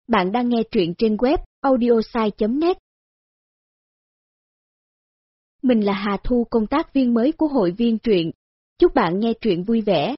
Bạn đang nghe truyện trên web audiosai.net. Mình là Hà Thu, công tác viên mới của hội viên truyện. Chúc bạn nghe truyện vui vẻ.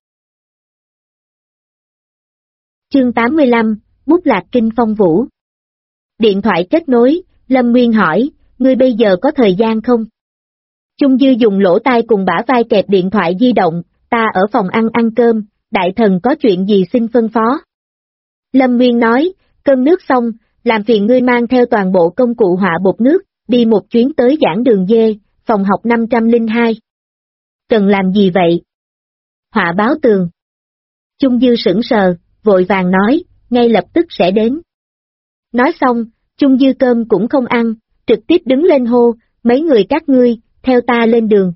Chương 85, Bút lạc kinh phong vũ. Điện thoại kết nối, Lâm Nguyên hỏi, ngươi bây giờ có thời gian không? Chung Dư dùng lỗ tai cùng bả vai kẹp điện thoại di động, ta ở phòng ăn cơm, đại thần có chuyện gì xin phân phó. Lâm Nguyên nói, cơm nước xong, làm phiền ngươi mang theo toàn bộ công cụ họa bột nước, đi một chuyến tới giảng đường dê, phòng học 502. Cần làm gì vậy? Họa báo tường. Chung Dư sững sờ, vội vàng nói, ngay lập tức sẽ đến. Nói xong, Chung Dư cơm cũng không ăn, trực tiếp đứng lên hô, mấy người các ngươi, theo ta lên đường.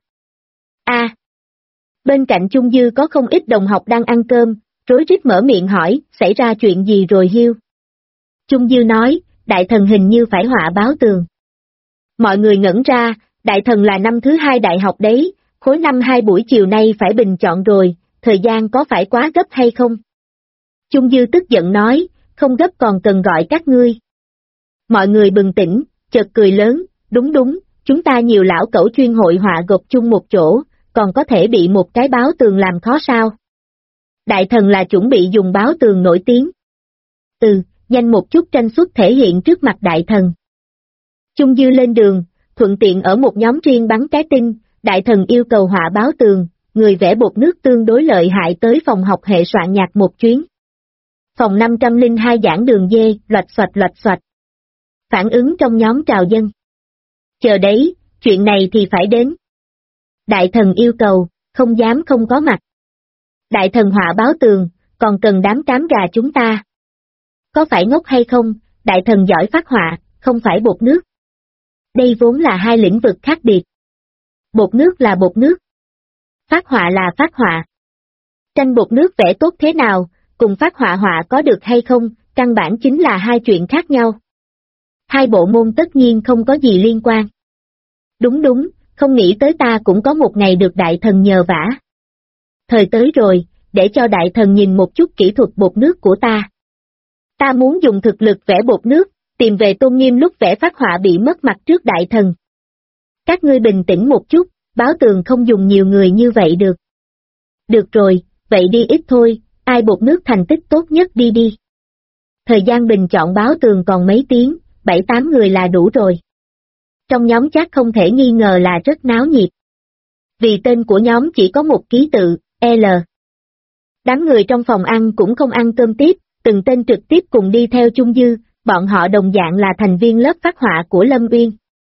Bên cạnh Chung Dư có không ít đồng học đang ăn cơm, rối rít mở miệng hỏi, xảy ra chuyện gì rồi hiêu? Chung Dư nói, đại thần hình như phải họa báo tường. Mọi người ngẩn ra, đại thần là năm thứ 2 đại học đấy, khối năm 2 buổi chiều nay phải bình chọn rồi, thời gian có phải quá gấp hay không? Chung Dư tức giận nói, không gấp còn cần gọi các ngươi. Mọi người bừng tỉnh, chợt cười lớn, đúng, chúng ta nhiều lão cẩu chuyên hội họa gộp chung một chỗ, còn có thể bị một cái báo tường làm khó sao? Đại thần là chuẩn bị dùng báo tường nổi tiếng. Nhanh một chút tranh xuất thể hiện trước mặt đại thần. Chung Dư lên đường, thuận tiện ở một nhóm riêng bắn cái tin, đại thần yêu cầu họa báo tường, người vẽ bột nước tương đối lợi hại tới phòng học hệ soạn nhạc một chuyến. Phòng 502 giảng đường dê, loạch xoạch. Phản ứng trong nhóm trào dân. Chờ đấy, chuyện này thì phải đến. Đại thần yêu cầu, không dám không có mặt. Đại thần họa báo tường, còn cần đám cám gà chúng ta. Có phải ngốc hay không, đại thần giỏi phát họa, không phải bột nước. Đây vốn là hai lĩnh vực khác biệt. Bột nước là bột nước. Phát họa là phát họa. Tranh bột nước vẽ tốt thế nào, cùng phát họa họa có được hay không, căn bản chính là hai chuyện khác nhau. Hai bộ môn tất nhiên không có gì liên quan. Đúng, không nghĩ tới ta cũng có một ngày được đại thần nhờ vả. Thời tới rồi, để cho đại thần nhìn một chút kỹ thuật bột nước của ta. Ta muốn dùng thực lực vẽ bột nước, tìm về tôn nghiêm lúc vẽ phát họa bị mất mặt trước đại thần. Các ngươi bình tĩnh một chút, báo tường không dùng nhiều người như vậy được. Được rồi, vậy đi ít thôi, ai bột nước thành tích tốt nhất đi. Thời gian bình chọn báo tường còn mấy tiếng, 7-8 người là đủ rồi. Trong nhóm chat không thể nghi ngờ là rất náo nhiệt. Vì tên của nhóm chỉ có một ký tự, L. Đám người trong phòng ăn cũng không ăn cơm tiếp, từng tên trực tiếp cùng đi theo Chung Dư, bọn họ đồng dạng là thành viên lớp phát họa của Lâm Uyên.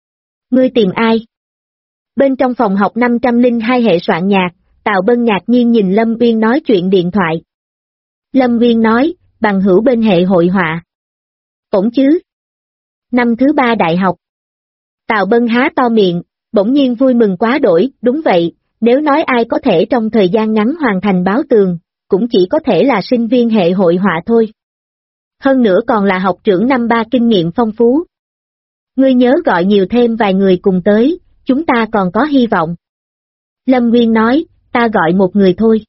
Ngươi tìm ai? Bên trong phòng học 502 hệ soạn nhạc, Tào Bân ngạc nhiên nhìn Lâm Uyên nói chuyện điện thoại. Lâm Uyên nói, bằng hữu bên hệ hội họa. Ổn chứ? Năm thứ 3 đại học. Tào Bân há to miệng, bỗng nhiên vui mừng quá đổi, đúng vậy, nếu nói ai có thể trong thời gian ngắn hoàn thành báo tường, cũng chỉ có thể là sinh viên hệ hội họa thôi. Hơn nữa còn là học trưởng năm 3 kinh nghiệm phong phú. Ngươi nhớ gọi nhiều thêm vài người cùng tới, chúng ta còn có hy vọng. Lâm Nguyên nói, ta gọi một người thôi.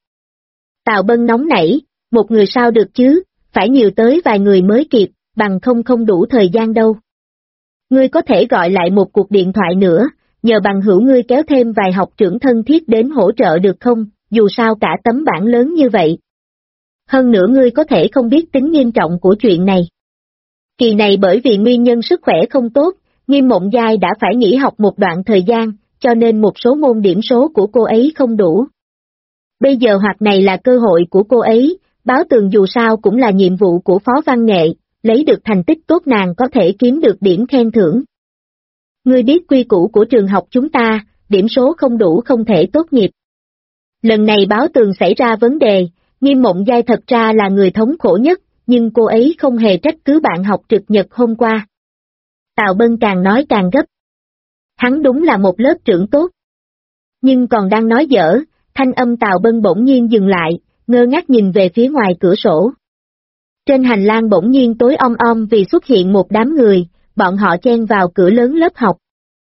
Tào Bân nóng nảy, một người sao được chứ, phải nhiều tới vài người mới kịp, bằng không đủ thời gian đâu. Ngươi có thể gọi lại một cuộc điện thoại nữa, nhờ bằng hữu ngươi kéo thêm vài học trưởng thân thiết đến hỗ trợ được không, dù sao cả tấm bảng lớn như vậy. Hơn nữa ngươi có thể không biết tính nghiêm trọng của chuyện này. Kỳ này bởi vì nguyên nhân sức khỏe không tốt, Nghiêm Mộng Giai đã phải nghỉ học một đoạn thời gian, cho nên một số môn điểm số của cô ấy không đủ. Bây giờ hoặc này là cơ hội của cô ấy, báo tường dù sao cũng là nhiệm vụ của phó văn nghệ, lấy được thành tích tốt nàng có thể kiếm được điểm khen thưởng. Ngươi biết quy củ của trường học chúng ta, điểm số không đủ không thể tốt nghiệp. Lần này báo tường xảy ra vấn đề, Nghiêm Mộng Giai thật ra là người thống khổ nhất, nhưng cô ấy không hề trách cứ bạn học trực nhật hôm qua. Tào Bân càng nói càng gấp. Hắn đúng là một lớp trưởng tốt. Nhưng còn đang nói dở, thanh âm Tào Bân bỗng nhiên dừng lại, ngơ ngác nhìn về phía ngoài cửa sổ. Trên hành lang bỗng nhiên tối om vì xuất hiện một đám người, bọn họ chen vào cửa lớn lớp học.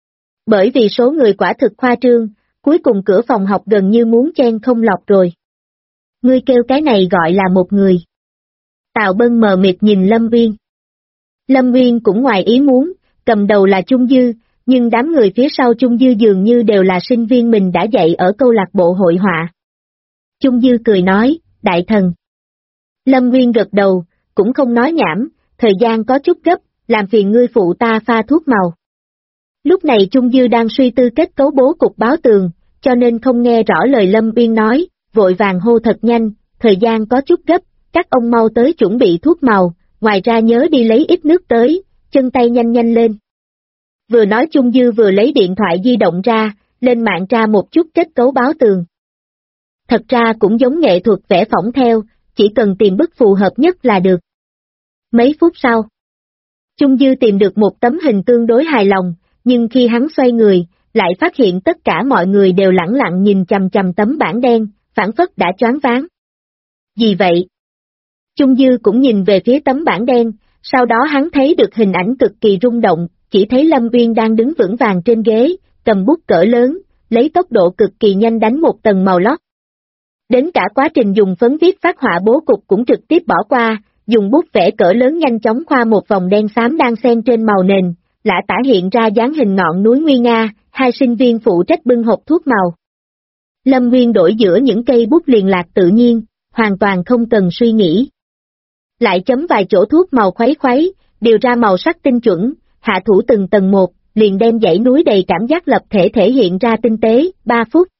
Bởi vì số người quả thực khoa trương, cuối cùng cửa phòng học gần như muốn chen không lọt rồi. Ngươi kêu cái này gọi là một người. Tào Bân mờ mịt nhìn Lâm Uyên. Lâm Nguyên cũng ngoài ý muốn, cầm đầu là Chung Dư, nhưng đám người phía sau Chung Dư dường như đều là sinh viên mình đã dạy ở câu lạc bộ hội họa. Chung Dư cười nói, đại thần. Lâm Nguyên gật đầu, cũng không nói nhảm, thời gian có chút gấp, làm phiền ngươi phụ ta pha thuốc màu. Lúc này Chung Dư đang suy tư kết cấu bố cục báo tường, cho nên không nghe rõ lời Lâm Nguyên nói, vội vàng hô thật nhanh, thời gian có chút gấp, các ông mau tới chuẩn bị thuốc màu, ngoài ra nhớ đi lấy ít nước tới, chân tay nhanh nhanh lên. Vừa nói Chung Dư vừa lấy điện thoại di động ra, lên mạng tra một chút kết cấu báo tường. Thật ra cũng giống nghệ thuật vẽ phỏng theo, chỉ cần tìm bức phù hợp nhất là được. Mấy phút sau, Chung Dư tìm được một tấm hình tương đối hài lòng, nhưng khi hắn xoay người, lại phát hiện tất cả mọi người đều lẳng lặng nhìn chằm chằm tấm bảng đen, phảng phất đã choáng váng. Gì vậy? Chung Dư cũng nhìn về phía tấm bảng đen, sau đó hắn thấy được hình ảnh cực kỳ rung động, chỉ thấy Lâm Uyên đang đứng vững vàng trên ghế, cầm bút cỡ lớn, lấy tốc độ cực kỳ nhanh đánh một tầng màu lót. Đến cả quá trình dùng phấn viết phác họa bố cục cũng trực tiếp bỏ qua, dùng bút vẽ cỡ lớn nhanh chóng khoa một vòng đen xám đang xen trên màu nền, lã tả hiện ra dáng hình ngọn núi nguy nga, hai sinh viên phụ trách bưng hộp thuốc màu. Lâm Nguyên đổi giữa những cây bút liền lạc tự nhiên, hoàn toàn không cần suy nghĩ. Lại chấm vài chỗ thuốc màu khuấy khuấy, điều ra màu sắc tinh chuẩn, hạ thủ từng tầng một, liền đem dãy núi đầy cảm giác lập thể thể hiện ra tinh tế, 3 phút,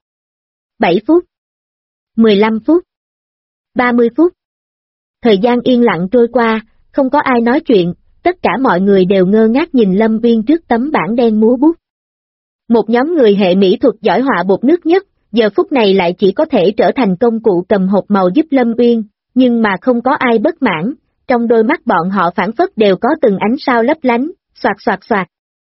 7 phút, 15 phút, 30 phút. Thời gian yên lặng trôi qua, không có ai nói chuyện, tất cả mọi người đều ngơ ngác nhìn Lâm Uyên trước tấm bảng đen múa bút. Một nhóm người hệ mỹ thuật giỏi họa bột nước nhất, giờ phút này lại chỉ có thể trở thành công cụ cầm hộp màu giúp Lâm Uyên, nhưng mà không có ai bất mãn, trong đôi mắt bọn họ phảng phất đều có từng ánh sao lấp lánh, xoạt xoạt xoạt.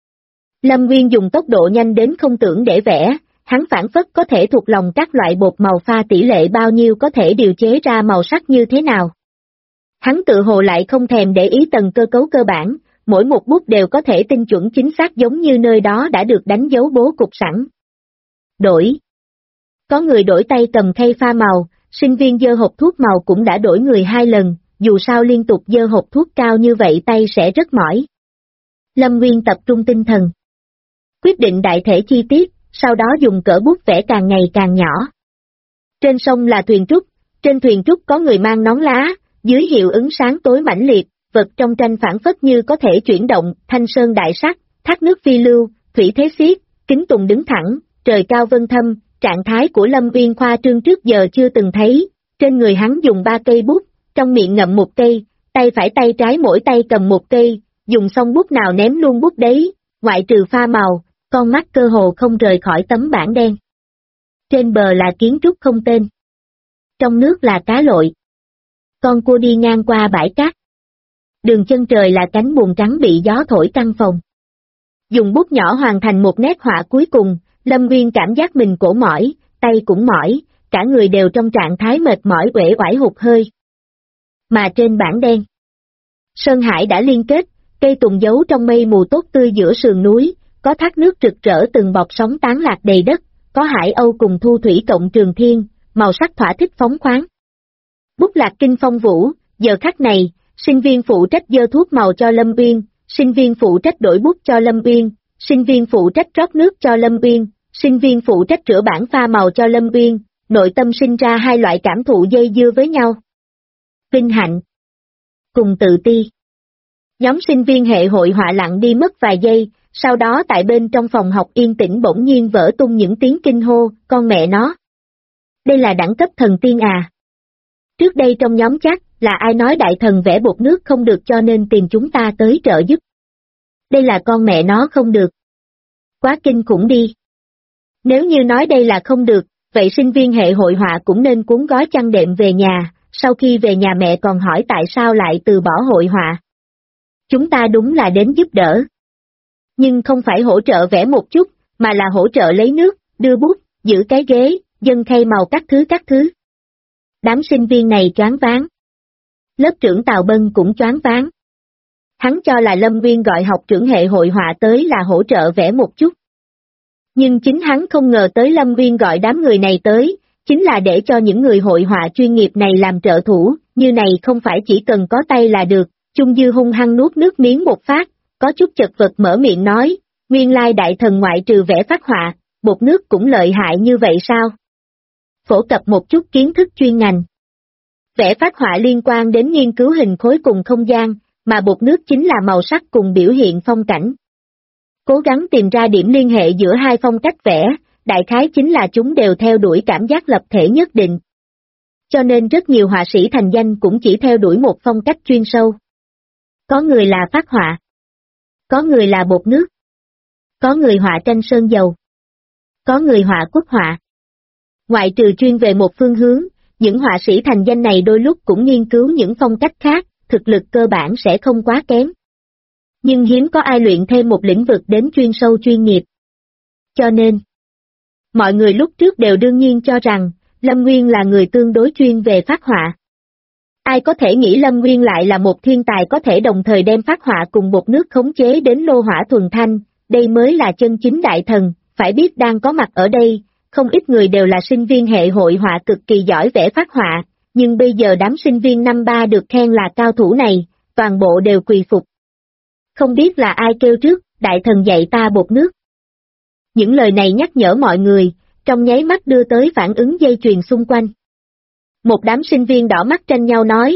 Lâm Uyên dùng tốc độ nhanh đến không tưởng để vẽ, hắn phảng phất có thể thuộc lòng các loại bột màu pha tỷ lệ bao nhiêu có thể điều chế ra màu sắc như thế nào. Hắn tự hồ lại không thèm để ý tầng cơ cấu cơ bản, mỗi một bút đều có thể tinh chuẩn chính xác giống như nơi đó đã được đánh dấu bố cục sẵn. Đổi. Có người đổi tay cầm khay pha màu, sinh viên dơ hộp thuốc màu cũng đã đổi người 2 lần, dù sao liên tục dơ hộp thuốc cao như vậy tay sẽ rất mỏi. Lâm Nguyên tập trung tinh thần. Quyết định đại thể chi tiết, sau đó dùng cỡ bút vẽ càng ngày càng nhỏ. Trên sông là thuyền trúc, trên thuyền trúc có người mang nón lá, dưới hiệu ứng sáng tối mãnh liệt, vật trong tranh phản phất như có thể chuyển động, thanh sơn đại sắc, thác nước phi lưu, thủy thế xiết, kính tùng đứng thẳng, trời cao vân thâm, trạng thái của Lâm Uyên khoa trương trước giờ chưa từng thấy, trên người hắn dùng 3 cây bút, trong miệng ngậm một cây, tay phải tay trái mỗi tay cầm một cây, dùng xong bút nào ném luôn bút đấy, ngoại trừ pha màu, con mắt cơ hồ không rời khỏi tấm bảng đen. Trên bờ là kiến trúc không tên. Trong nước là cá lội. Con cua đi ngang qua bãi cát. Đường chân trời là cánh buồm trắng bị gió thổi căng phòng. Dùng bút nhỏ hoàn thành một nét họa cuối cùng, Lâm Nguyên cảm giác mình cổ mỏi, tay cũng mỏi, cả người đều trong trạng thái mệt mỏi uể oải hụt hơi. Mà trên bảng đen, Sơn Hải đã liên kết, cây tùng giấu trong mây mù tốt tươi giữa sườn núi, có thác nước rực rỡ từng bọt sóng tán lạc đầy đất, có hải âu cùng thu thủy cộng trường thiên, màu sắc thỏa thích phóng khoáng. Bút lạc kinh phong vũ, giờ khắc này, sinh viên phụ trách dơ thuốc màu cho Lâm Uyên, sinh viên phụ trách đổi bút cho Lâm Uyên, sinh viên phụ trách rót nước cho Lâm Uyên, sinh viên phụ trách rửa bảng pha màu cho Lâm Uyên, nội tâm sinh ra hai loại cảm thụ dây dưa với nhau. Vinh hạnh cùng tự ti. Nhóm sinh viên hệ hội họa lặng đi mất vài giây, sau đó tại bên trong phòng học yên tĩnh bỗng nhiên vỡ tung những tiếng kinh hô, con mẹ nó. Đây là đẳng cấp thần tiên à? Trước đây trong nhóm chat, là ai nói đại thần vẽ bột nước không được cho nên tìm chúng ta tới trợ giúp. Đây là con mẹ nó không được. Quá kinh khủng đi. Nếu như nói đây là không được, vậy sinh viên hệ hội họa cũng nên cuốn gói chăn đệm về nhà, sau khi về nhà mẹ còn hỏi tại sao lại từ bỏ hội họa. Chúng ta đúng là đến giúp đỡ. Nhưng không phải hỗ trợ vẽ một chút, mà là hỗ trợ lấy nước, đưa bút, giữ cái ghế, dâng khay màu các thứ. Đám sinh viên này choáng váng. Lớp trưởng Tào Bân cũng choáng váng. Hắn cho là Lâm Nguyên gọi học trưởng hệ hội họa tới là hỗ trợ vẽ một chút. Nhưng chính hắn không ngờ tới Lâm Nguyên gọi đám người này tới, chính là để cho những người hội họa chuyên nghiệp này làm trợ thủ, như này không phải chỉ cần có tay là được, Chung Dư hung hăng nuốt nước miếng một phát, có chút chật vật mở miệng nói, nguyên lai đại thần ngoại trừ vẽ phác họa, bột nước cũng lợi hại như vậy sao? Phổ cập một chút kiến thức chuyên ngành. Vẽ phác họa liên quan đến nghiên cứu hình khối cùng không gian, mà bột nước chính là màu sắc cùng biểu hiện phong cảnh. Cố gắng tìm ra điểm liên hệ giữa hai phong cách vẽ, đại khái chính là chúng đều theo đuổi cảm giác lập thể nhất định. Cho nên rất nhiều họa sĩ thành danh cũng chỉ theo đuổi một phong cách chuyên sâu. Có người là phác họa, có người là bột nước, có người họa tranh sơn dầu, có người họa quốc họa. Ngoại trừ chuyên về một phương hướng, những họa sĩ thành danh này đôi lúc cũng nghiên cứu những phong cách khác, thực lực cơ bản sẽ không quá kém. Nhưng hiếm có ai luyện thêm một lĩnh vực đến chuyên sâu chuyên nghiệp. Cho nên, mọi người lúc trước đều đương nhiên cho rằng, Lâm Nguyên là người tương đối chuyên về phác họa. Ai có thể nghĩ Lâm Nguyên lại là một thiên tài có thể đồng thời đem phác họa cùng bột nước khống chế đến lô hỏa thuần thanh, đây mới là chân chính đại thần, phải biết đang có mặt ở đây, không ít người đều là sinh viên hệ hội họa cực kỳ giỏi vẽ phác họa, nhưng bây giờ đám sinh viên năm ba được khen là cao thủ này, toàn bộ đều quỳ phục. Không biết là ai kêu trước, đại thần dạy ta bột nước. Những lời này nhắc nhở mọi người, trong nháy mắt đưa tới phản ứng dây chuyền xung quanh. Một đám sinh viên đỏ mắt tranh nhau nói,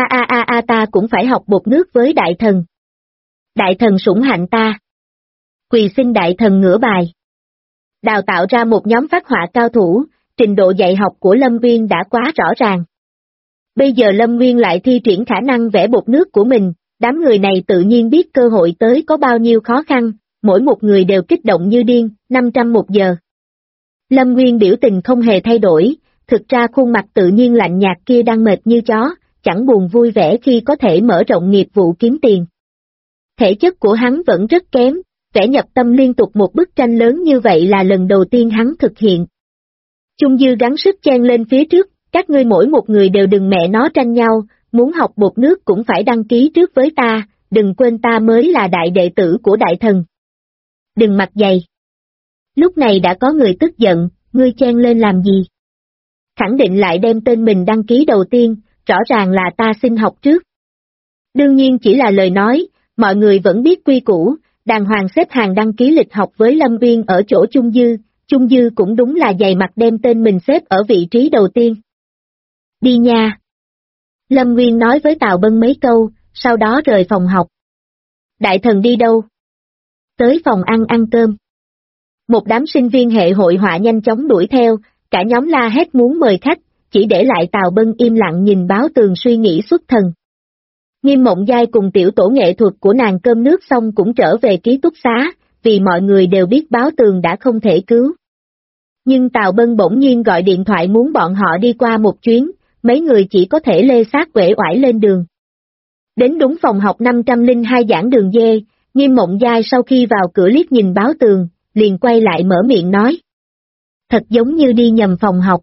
ta cũng phải học bột nước với đại thần. Đại thần sủng hạnh ta. Quỳ xin đại thần ngửa bài. Đào tạo ra một nhóm phác họa cao thủ, trình độ dạy học của Lâm Nguyên đã quá rõ ràng. Bây giờ Lâm Nguyên lại thi triển khả năng vẽ bột nước của mình, đám người này tự nhiên biết cơ hội tới có bao nhiêu khó khăn, mỗi một người đều kích động như điên, 500 một giờ. Lâm Nguyên biểu tình không hề thay đổi, thực ra khuôn mặt tự nhiên lạnh nhạt kia đang mệt như chó, chẳng buồn vui vẻ khi có thể mở rộng nghiệp vụ kiếm tiền. Thể chất của hắn vẫn rất kém, vẽ nhập tâm liên tục một bức tranh lớn như vậy là lần đầu tiên hắn thực hiện. Chung Dư gắng sức chen lên phía trước, các ngươi mỗi một người đều đừng mẹ nó tranh nhau, muốn học bột nước cũng phải đăng ký trước với ta, đừng quên ta mới là đại đệ tử của đại thần. Đừng mặt dày. Lúc này đã có người tức giận, ngươi chen lên làm gì? Khẳng định lại đem tên mình đăng ký đầu tiên, rõ ràng là ta xin học trước. Đương nhiên chỉ là lời nói, mọi người vẫn biết quy củ, đàng hoàng xếp hàng đăng ký lịch học với Lâm Nguyên ở chỗ Chung Dư cũng đúng là dày mặt đem tên mình xếp ở vị trí đầu tiên. Đi nha. Lâm Nguyên nói với Tào Bân mấy câu, sau đó rời phòng học. Đại thần đi đâu? Tới phòng ăn cơm. Một đám sinh viên hệ hội họa nhanh chóng đuổi theo, cả nhóm la hét muốn mời khách, chỉ để lại Tào Bân im lặng nhìn báo tường suy nghĩ xuất thần. Nghiêm Mộng Giai cùng tiểu tổ nghệ thuật của nàng cơm nước xong cũng trở về ký túc xá, vì mọi người đều biết báo tường đã không thể cứu. Nhưng Tào Bân bỗng nhiên gọi điện thoại muốn bọn họ đi qua một chuyến, mấy người chỉ có thể lê sát uể oải lên đường. Đến đúng phòng học 502 giảng đường dê, Nghiêm Mộng Giai sau khi vào cửa liếc nhìn báo tường, liền quay lại mở miệng nói. Thật giống như đi nhầm phòng học.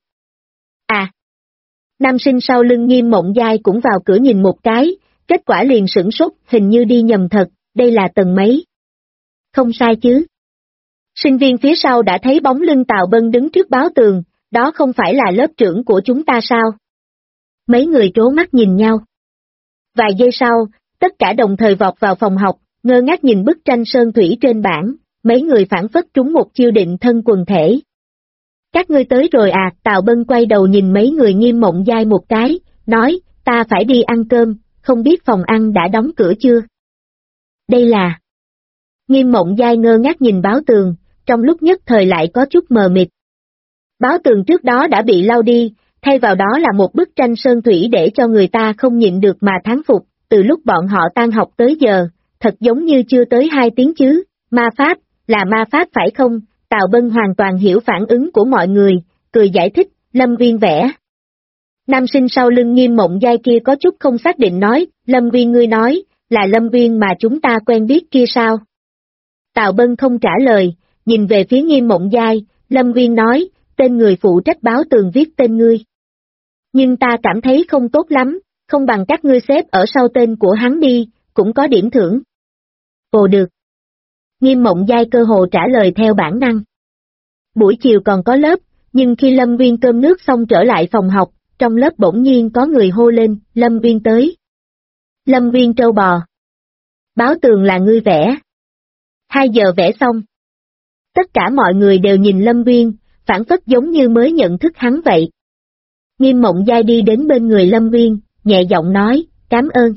À! Nam sinh sau lưng Nghiêm Mộng Giai cũng vào cửa nhìn một cái, kết quả liền sửng sốt, hình như đi nhầm thật, đây là tầng mấy? Không sai chứ? Sinh viên phía sau đã thấy bóng lưng Tào Bân đứng trước báo tường, đó không phải là lớp trưởng của chúng ta sao? Mấy người trố mắt nhìn nhau. Vài giây sau, tất cả đồng thời vọt vào phòng học, ngơ ngác nhìn bức tranh sơn thủy trên bảng, mấy người phản phất trúng một chiêu định thân quần thể. Các ngươi tới rồi à? Tào Bân quay đầu nhìn mấy người Nghiêm Mộng Giai một cái, nói, ta phải đi ăn cơm, không biết phòng ăn đã đóng cửa chưa? Đây là... Nghiêm Mộng Giai ngơ ngác nhìn báo tường, trong lúc nhất thời lại có chút mờ mịt. Báo tường trước đó đã bị lau đi, thay vào đó là một bức tranh sơn thủy để cho người ta không nhịn được mà thán phục, từ lúc bọn họ tan học tới giờ, thật giống như chưa tới 2 tiếng chứ, ma pháp, là ma pháp phải không? Tào Bân hoàn toàn hiểu phản ứng của mọi người, cười giải thích, Lâm Nguyên vẽ. Nam sinh sau lưng Nghiêm Mộng Giai kia có chút không xác định nói, Lâm Nguyên ngươi nói, là Lâm Nguyên mà chúng ta quen biết kia sao? Tào Bân không trả lời, nhìn về phía Nghiêm Mộng Giai, Lâm Nguyên nói, tên người phụ trách báo tường viết tên ngươi. Nhưng ta cảm thấy không tốt lắm, không bằng các ngươi xếp ở sau tên của hắn đi, cũng có điểm thưởng. Ồ được. Nghiêm Mộng Giai cơ hồ trả lời theo bản năng. Buổi chiều còn có lớp, nhưng khi Lâm Nguyên cơm nước xong trở lại phòng học, trong lớp bỗng nhiên có người hô lên, Lâm Nguyên tới. Lâm Nguyên trâu bò. Báo tường là ngươi vẽ. 2 giờ vẽ xong. Tất cả mọi người đều nhìn Lâm Nguyên, phản phất giống như mới nhận thức hắn vậy. Nghiêm Mộng Giai đi đến bên người Lâm Nguyên, nhẹ giọng nói, cảm ơn.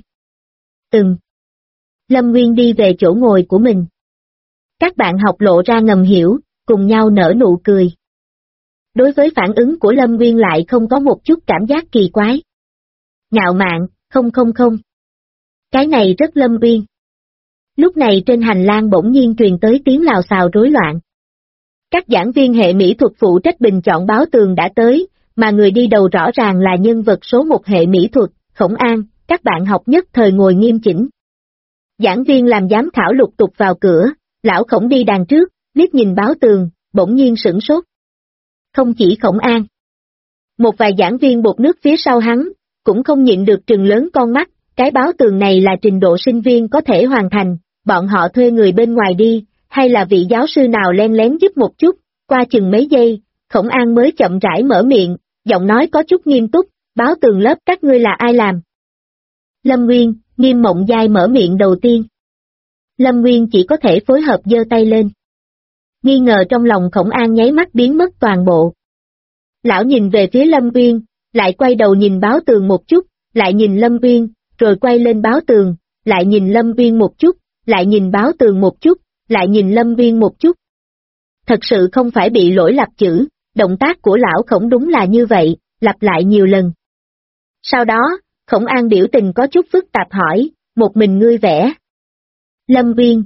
Lâm Nguyên đi về chỗ ngồi của mình. Các bạn học lộ ra ngầm hiểu, cùng nhau nở nụ cười. Đối với phản ứng của Lâm Nguyên lại không có một chút cảm giác kỳ quái. Ngạo mạn, không. Cái này rất Lâm Nguyên. Lúc này trên hành lang bỗng nhiên truyền tới tiếng lào xào rối loạn. Các giảng viên hệ mỹ thuật phụ trách bình chọn báo tường đã tới, mà người đi đầu rõ ràng là nhân vật số 1 hệ mỹ thuật, Khổng An, các bạn học nhất thời ngồi nghiêm chỉnh. Giảng viên làm giám khảo lục tục vào cửa, lão Khổng đi đằng trước, liếc nhìn báo tường, bỗng nhiên sửng sốt. Không chỉ Khổng An. Một vài giảng viên bột nước phía sau hắn, cũng không nhịn được trừng lớn con mắt, cái báo tường này là trình độ sinh viên có thể hoàn thành, bọn họ thuê người bên ngoài đi, hay là vị giáo sư nào len lén giúp một chút, qua chừng mấy giây, Khổng An mới chậm rãi mở miệng, giọng nói có chút nghiêm túc, báo tường lớp các ngươi là ai làm? Lâm Nguyên, Nghiêm Mộng Giai mở miệng đầu tiên. Lâm Nguyên chỉ có thể phối hợp giơ tay lên. Nghi ngờ trong lòng Khổng An nháy mắt biến mất toàn bộ. Lão nhìn về phía Lâm Nguyên, lại quay đầu nhìn báo tường một chút, lại nhìn Lâm Nguyên, rồi quay lên báo tường, lại nhìn Lâm Nguyên một chút, lại nhìn báo tường một chút, lại nhìn Lâm Nguyên một chút. Thật sự không phải bị lỗi lặp chữ, động tác của lão Khổng đúng là như vậy, lặp lại nhiều lần. Sau đó, Khổng An biểu tình có chút phức tạp hỏi, một mình ngươi vẽ. Lâm Nguyên,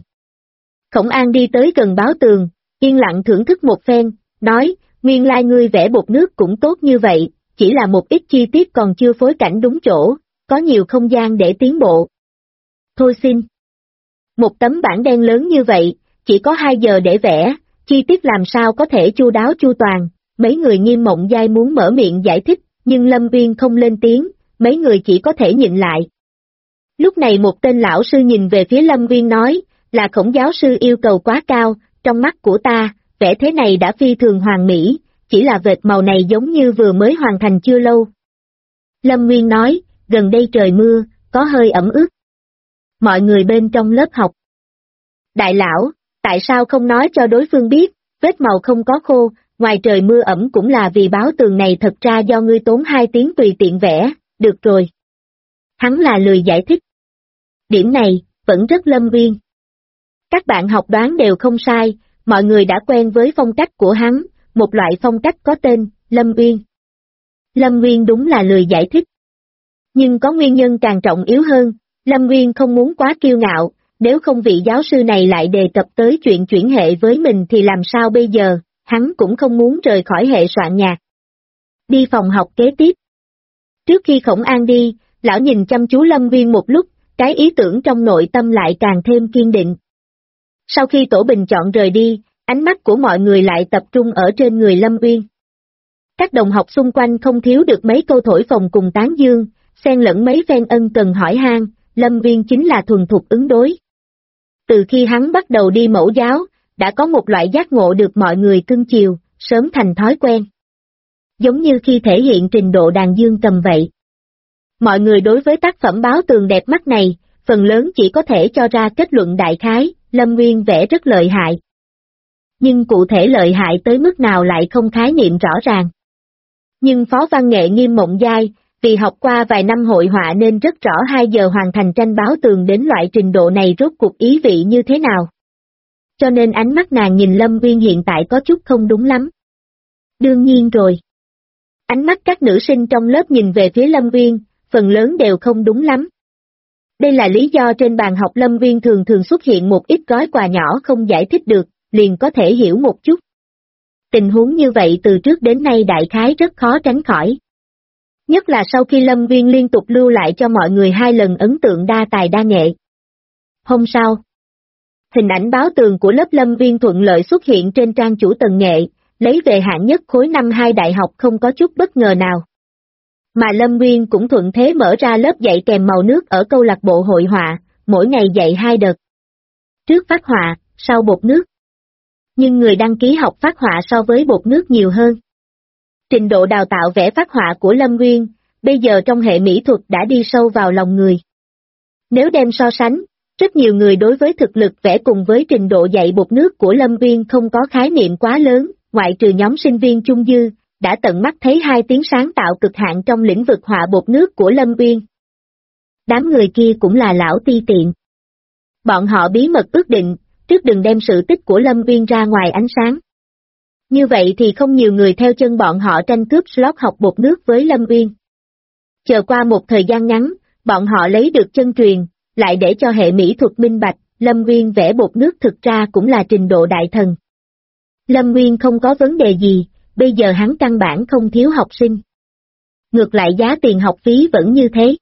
Khổng An đi tới gần báo tường, yên lặng thưởng thức một phen, nói, nguyên lai ngươi vẽ bột nước cũng tốt như vậy, chỉ là một ít chi tiết còn chưa phối cảnh đúng chỗ, có nhiều không gian để tiến bộ. Thôi xin. Một tấm bảng đen lớn như vậy, chỉ có 2 giờ để vẽ, chi tiết làm sao có thể chu đáo chu toàn, mấy người Nghiêm Mộng Giai muốn mở miệng giải thích, nhưng Lâm Nguyên không lên tiếng, mấy người chỉ có thể nhịn lại. Lúc này một tên lão sư nhìn về phía Lâm Nguyên nói, là Khổng giáo sư yêu cầu quá cao, trong mắt của ta, vẽ thế này đã phi thường hoàn mỹ, chỉ là vệt màu này giống như vừa mới hoàn thành chưa lâu. Lâm Nguyên nói, gần đây trời mưa, có hơi ẩm ướt. Mọi người bên trong lớp học. Đại lão, tại sao không nói cho đối phương biết, vết màu không có khô, ngoài trời mưa ẩm cũng là vì báo tường này thật ra do ngươi tốn 2 tiếng tùy tiện vẽ, được rồi. Hắn là lười giải thích. Điểm này, vẫn rất Lâm Nguyên. Các bạn học đoán đều không sai, mọi người đã quen với phong cách của hắn, một loại phong cách có tên, Lâm Nguyên. Lâm Nguyên đúng là lười giải thích. Nhưng có nguyên nhân càng trọng yếu hơn, Lâm Nguyên không muốn quá kiêu ngạo, nếu không vị giáo sư này lại đề cập tới chuyện chuyển hệ với mình thì làm sao bây giờ, hắn cũng không muốn rời khỏi hệ soạn nhạc. Đi phòng học kế tiếp. Trước khi Khổng An đi, lão nhìn chăm chú Lâm Nguyên một lúc, cái ý tưởng trong nội tâm lại càng thêm kiên định. Sau khi tổ bình chọn rời đi, ánh mắt của mọi người lại tập trung ở trên người Lâm Nguyên. Các đồng học xung quanh không thiếu được mấy câu thổi phồng cùng tán dương, xen lẫn mấy phen ân cần hỏi han, Lâm Nguyên chính là thuần thục ứng đối. Từ khi hắn bắt đầu đi mẫu giáo, đã có một loại giác ngộ được mọi người cưng chiều, sớm thành thói quen. Giống như khi thể hiện trình độ đàn dương cầm vậy. Mọi người đối với tác phẩm báo tường đẹp mắt này, phần lớn chỉ có thể cho ra kết luận đại khái, Lâm Nguyên vẽ rất lợi hại. Nhưng cụ thể lợi hại tới mức nào lại không khái niệm rõ ràng. Nhưng phó văn nghệ Nghiêm Mộng Giai, vì học qua vài năm hội họa nên rất rõ 2 giờ hoàn thành tranh báo tường đến loại trình độ này rốt cuộc ý vị như thế nào. Cho nên ánh mắt nàng nhìn Lâm Nguyên hiện tại có chút không đúng lắm. Đương nhiên rồi. Ánh mắt các nữ sinh trong lớp nhìn về phía Lâm Nguyên, phần lớn đều không đúng lắm. Đây là lý do trên bàn học Lâm Nguyên thường thường xuất hiện một ít gói quà nhỏ không giải thích được, liền có thể hiểu một chút. Tình huống như vậy từ trước đến nay đại khái rất khó tránh khỏi. Nhất là sau khi Lâm Nguyên liên tục lưu lại cho mọi người 2 lần ấn tượng đa tài đa nghệ. Hôm sau, hình ảnh báo tường của lớp Lâm Nguyên thuận lợi xuất hiện trên trang chủ tần nghệ, lấy về hạng nhất khối năm 2 đại học không có chút bất ngờ nào. Mà Lâm Nguyên cũng thuận thế mở ra lớp dạy kèm màu nước ở câu lạc bộ hội họa, mỗi ngày dạy 2 đợt. Trước phát họa, sau bột nước. Nhưng người đăng ký học phát họa so với bột nước nhiều hơn. Trình độ đào tạo vẽ phát họa của Lâm Nguyên, bây giờ trong hệ mỹ thuật đã đi sâu vào lòng người. Nếu đem so sánh, rất nhiều người đối với thực lực vẽ cùng với trình độ dạy bột nước của Lâm Uyên không có khái niệm quá lớn, ngoại trừ nhóm sinh viên Chung Dư, đã tận mắt thấy 2 tiếng sáng tạo cực hạn trong lĩnh vực họa bột nước của Lâm Uyên. Đám người kia cũng là lão ti tiện. Bọn họ bí mật ước định, trước đừng đem sự tích của Lâm Uyên ra ngoài ánh sáng. Như vậy thì không nhiều người theo chân bọn họ tranh cướp slot học bột nước với Lâm Uyên. Chờ qua một thời gian ngắn, bọn họ lấy được chân truyền, lại để cho hệ mỹ thuật minh bạch, Lâm Uyên vẽ bột nước thực ra cũng là trình độ đại thần. Lâm Uyên không có vấn đề gì, bây giờ hắn căn bản không thiếu học sinh. Ngược lại giá tiền học phí vẫn như thế.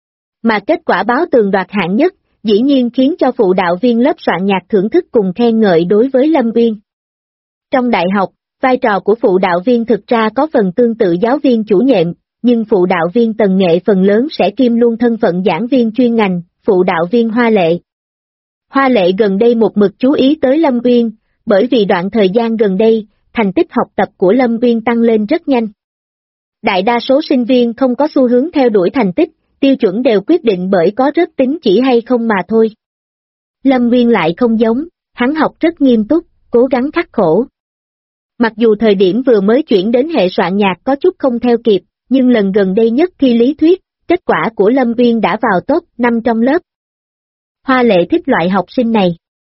Mà kết quả báo tường đoạt hạng nhất, dĩ nhiên khiến cho phụ đạo viên lớp soạn nhạc thưởng thức cùng khen ngợi đối với Lâm Uyên. Trong đại học, vai trò của phụ đạo viên thực ra có phần tương tự giáo viên chủ nhiệm, nhưng phụ đạo viên tầng nghệ phần lớn sẽ kiêm luôn thân phận giảng viên chuyên ngành, phụ đạo viên Hoa Lệ. Hoa Lệ gần đây một mực chú ý tới Lâm Uyên, bởi vì đoạn thời gian gần đây, thành tích học tập của Lâm Uyên tăng lên rất nhanh. Đại đa số sinh viên không có xu hướng theo đuổi thành tích, tiêu chuẩn đều quyết định bởi có rất tín chỉ hay không mà thôi. Lâm Uyên lại không giống, hắn học rất nghiêm túc, cố gắng khắc khổ. Mặc dù thời điểm vừa mới chuyển đến hệ soạn nhạc có chút không theo kịp, nhưng lần gần đây nhất thi lý thuyết, kết quả của Lâm Uyên đã vào top 5 trong lớp. Hoa Lệ thích loại học sinh này.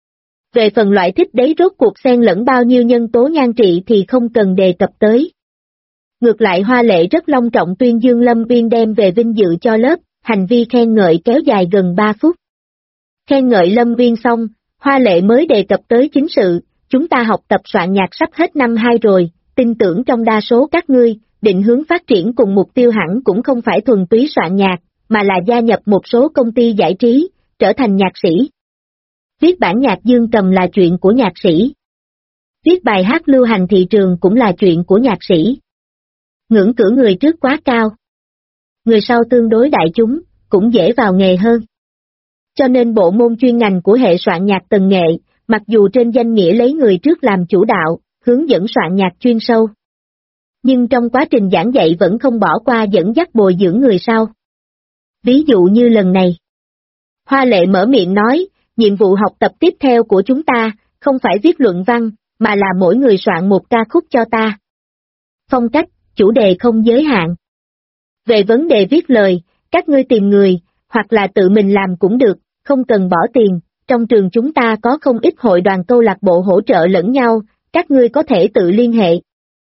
Về phần loại thích đấy rốt cuộc xen lẫn bao nhiêu nhân tố nhan trị thì không cần đề cập tới. Ngược lại Hoa Lệ rất long trọng tuyên dương Lâm Uyên đem về vinh dự cho lớp, hành vi khen ngợi kéo dài gần 3 phút. Khen ngợi Lâm Uyên xong, Hoa Lệ mới đề cập tới chính sự, chúng ta học tập soạn nhạc sắp hết năm 2 rồi, tin tưởng trong đa số các ngươi, định hướng phát triển cùng mục tiêu hẳn cũng không phải thuần túy soạn nhạc, mà là gia nhập một số công ty giải trí, trở thành nhạc sĩ. Viết bản nhạc dương cầm là chuyện của nhạc sĩ. Viết bài hát lưu hành thị trường cũng là chuyện của nhạc sĩ. Ngưỡng cửa người trước quá cao. Người sau tương đối đại chúng, cũng dễ vào nghề hơn. Cho nên bộ môn chuyên ngành của hệ soạn nhạc tầng nghệ, mặc dù trên danh nghĩa lấy người trước làm chủ đạo, hướng dẫn soạn nhạc chuyên sâu. Nhưng trong quá trình giảng dạy vẫn không bỏ qua dẫn dắt bồi dưỡng người sau. Ví dụ như lần này. Hoa Lệ mở miệng nói, nhiệm vụ học tập tiếp theo của chúng ta, không phải viết luận văn, mà là mỗi người soạn một ca khúc cho ta. Phong cách, chủ đề không giới hạn. Về vấn đề viết lời, các ngươi tìm người, hoặc là tự mình làm cũng được, không cần bỏ tiền, trong trường chúng ta có không ít hội đoàn câu lạc bộ hỗ trợ lẫn nhau, các ngươi có thể tự liên hệ.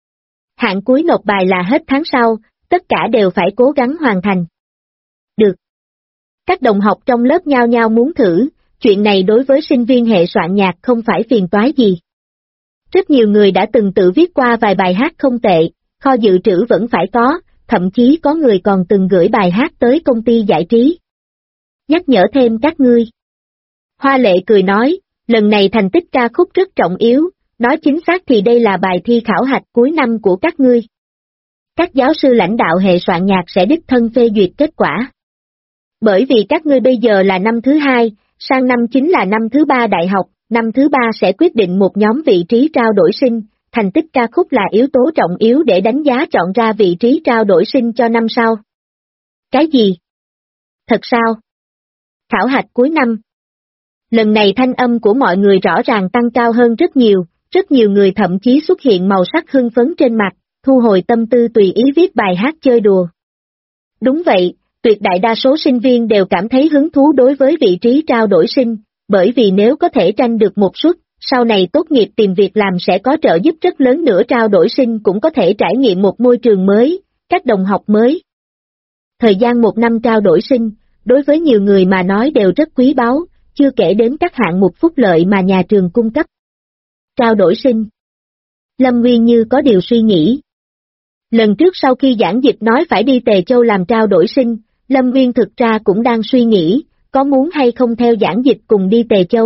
Hạn cuối nộp bài là hết tháng sau, tất cả đều phải cố gắng hoàn thành. Được. Các đồng học trong lớp nhao nhao muốn thử, chuyện này đối với sinh viên hệ soạn nhạc không phải phiền toái gì. Rất nhiều người đã từng tự viết qua vài bài hát không tệ, kho dự trữ vẫn phải có, thậm chí có người còn từng gửi bài hát tới công ty giải trí. Nhắc nhở thêm các ngươi. Hoa Lệ cười nói, lần này thành tích ca khúc rất trọng yếu, nói chính xác thì đây là bài thi khảo hạch cuối năm của các ngươi. Các giáo sư lãnh đạo hệ soạn nhạc sẽ đích thân phê duyệt kết quả. Bởi vì các ngươi bây giờ là năm thứ 2, sang năm chính là năm thứ 3 đại học, năm thứ 3 sẽ quyết định một nhóm vị trí trao đổi sinh, thành tích ca khúc là yếu tố trọng yếu để đánh giá chọn ra vị trí trao đổi sinh cho năm sau. Cái gì? Thật sao? Khảo hạch cuối năm. Lần này thanh âm của mọi người rõ ràng tăng cao hơn rất nhiều người thậm chí xuất hiện màu sắc hưng phấn trên mặt, thu hồi tâm tư tùy ý viết bài hát chơi đùa. Đúng vậy, tuyệt đại đa số sinh viên đều cảm thấy hứng thú đối với vị trí trao đổi sinh, bởi vì nếu có thể tranh được một suất, sau này tốt nghiệp tìm việc làm sẽ có trợ giúp rất lớn nữa, trao đổi sinh cũng có thể trải nghiệm một môi trường mới, các đồng học mới. Thời gian 1 năm trao đổi sinh, đối với nhiều người mà nói đều rất quý báu, chưa kể đến các hạng mục phúc lợi mà nhà trường cung cấp. Trao đổi sinh. Lâm Uyên như có điều suy nghĩ. Lần trước sau khi giảng dịch nói phải đi Tề Châu làm trao đổi sinh, Lâm Uyên thực ra cũng đang suy nghĩ, có muốn hay không theo giảng dịch cùng đi Tề Châu.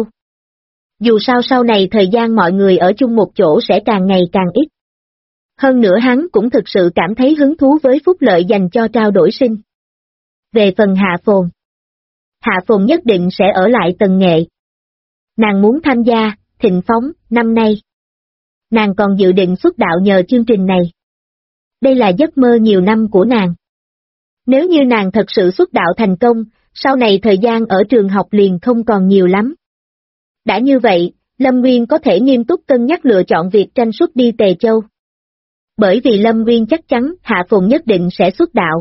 Dù sao sau này thời gian mọi người ở chung một chỗ sẽ càng ngày càng ít. Hơn nữa hắn cũng thực sự cảm thấy hứng thú với phúc lợi dành cho trao đổi sinh. Về phần Hạ Phồn. Hạ Phồn nhất định sẽ ở lại tầng nghệ. Nàng muốn tham gia, Thịnh Phóng, năm nay. Nàng còn dự định xuất đạo nhờ chương trình này. Đây là giấc mơ nhiều năm của nàng. Nếu như nàng thật sự xuất đạo thành công, sau này thời gian ở trường học liền không còn nhiều lắm. Đã như vậy, Lâm Nguyên có thể nghiêm túc cân nhắc lựa chọn việc tranh xuất đi Tề Châu. Bởi vì Lâm Nguyên chắc chắn Hạ Phồn nhất định sẽ xuất đạo.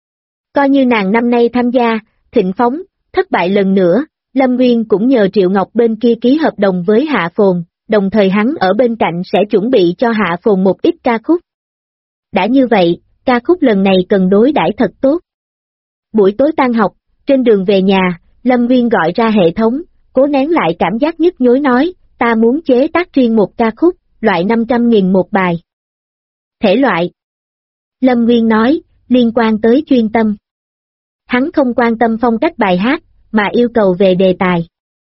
Coi như nàng năm nay tham gia, thịnh phóng, thất bại lần nữa, Lâm Nguyên cũng nhờ Triệu Ngọc bên kia ký hợp đồng với Hạ Phồn, đồng thời hắn ở bên cạnh sẽ chuẩn bị cho Hạ Phồn một ít ca khúc. Đã như vậy, ca khúc lần này cần đối đãi thật tốt. Buổi tối tan học, trên đường về nhà, Lâm Nguyên gọi ra hệ thống, cố nén lại cảm giác nhức nhối nói, ta muốn chế tác riêng một ca khúc, loại 500.000 một bài. Thể loại. Lâm Nguyên nói, liên quan tới chuyên tâm. Hắn không quan tâm phong cách bài hát, mà yêu cầu về đề tài.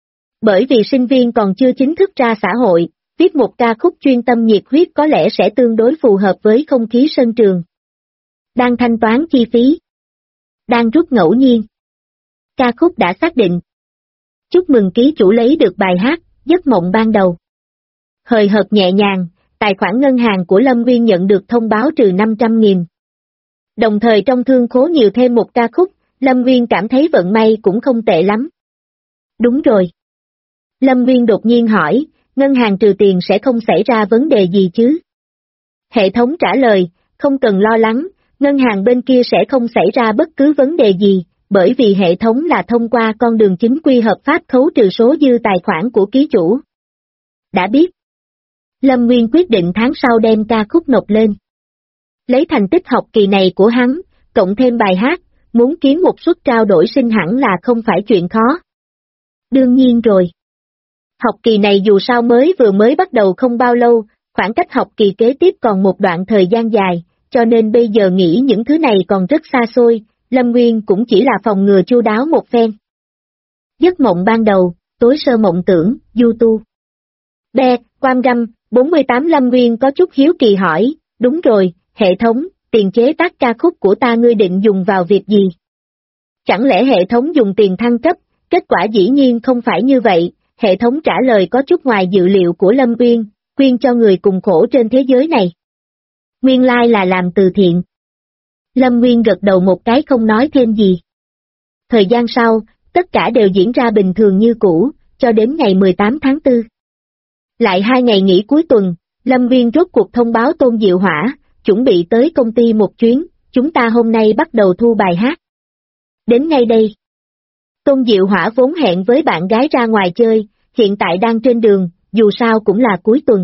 Bởi vì sinh viên còn chưa chính thức ra xã hội, viết một ca khúc chuyên tâm nhiệt huyết có lẽ sẽ tương đối phù hợp với không khí sân trường. Đang thanh toán chi phí. Đang rút ngẫu nhiên. Ca khúc đã xác định. Chúc mừng ký chủ lấy được bài hát, giấc mộng ban đầu. Hời hợt nhẹ nhàng, tài khoản ngân hàng của Lâm Nguyên nhận được thông báo trừ 500.000. Đồng thời trong thương khố nhiều thêm một ca khúc, Lâm Nguyên cảm thấy vận may cũng không tệ lắm. Đúng rồi. Lâm Nguyên đột nhiên hỏi, ngân hàng trừ tiền sẽ không xảy ra vấn đề gì chứ? Hệ thống trả lời, không cần lo lắng, ngân hàng bên kia sẽ không xảy ra bất cứ vấn đề gì, bởi vì hệ thống là thông qua con đường chính quy hợp pháp khấu trừ số dư tài khoản của ký chủ. Đã biết. Lâm Nguyên quyết định tháng sau đem ca khúc nộp lên. Lấy thành tích học kỳ này của hắn, cộng thêm bài hát, muốn kiếm một suất trao đổi sinh hẳn là không phải chuyện khó. Đương nhiên rồi. Học kỳ này dù sao vừa mới bắt đầu không bao lâu, khoảng cách học kỳ kế tiếp còn một đoạn thời gian dài, cho nên bây giờ nghĩ những thứ này còn rất xa xôi, Lâm Nguyên cũng chỉ là phòng ngừa chu đáo một phen. Giấc mộng ban đầu, tối sơ mộng tưởng, YouTube. Quam Găm, 48 Lâm Nguyên có chút hiếu kỳ hỏi, đúng rồi, hệ thống, tiền chế tác ca khúc của ta ngươi định dùng vào việc gì? Chẳng lẽ hệ thống dùng tiền thăng cấp, kết quả dĩ nhiên không phải như vậy, hệ thống trả lời có chút ngoài dự liệu của Lâm Nguyên, quyên cho người cùng khổ trên thế giới này. Nguyên lai là làm từ thiện. Lâm Nguyên gật đầu một cái không nói thêm gì. Thời gian sau, tất cả đều diễn ra bình thường như cũ, cho đến ngày 18 tháng 4. Lại 2 ngày nghỉ cuối tuần, Lâm Nguyên rốt cuộc thông báo Tôn Diệu Hỏa, chuẩn bị tới công ty một chuyến, chúng ta hôm nay bắt đầu thu bài hát. Đến ngay đây. Tôn Diệu Hỏa vốn hẹn với bạn gái ra ngoài chơi, hiện tại đang trên đường, dù sao cũng là cuối tuần.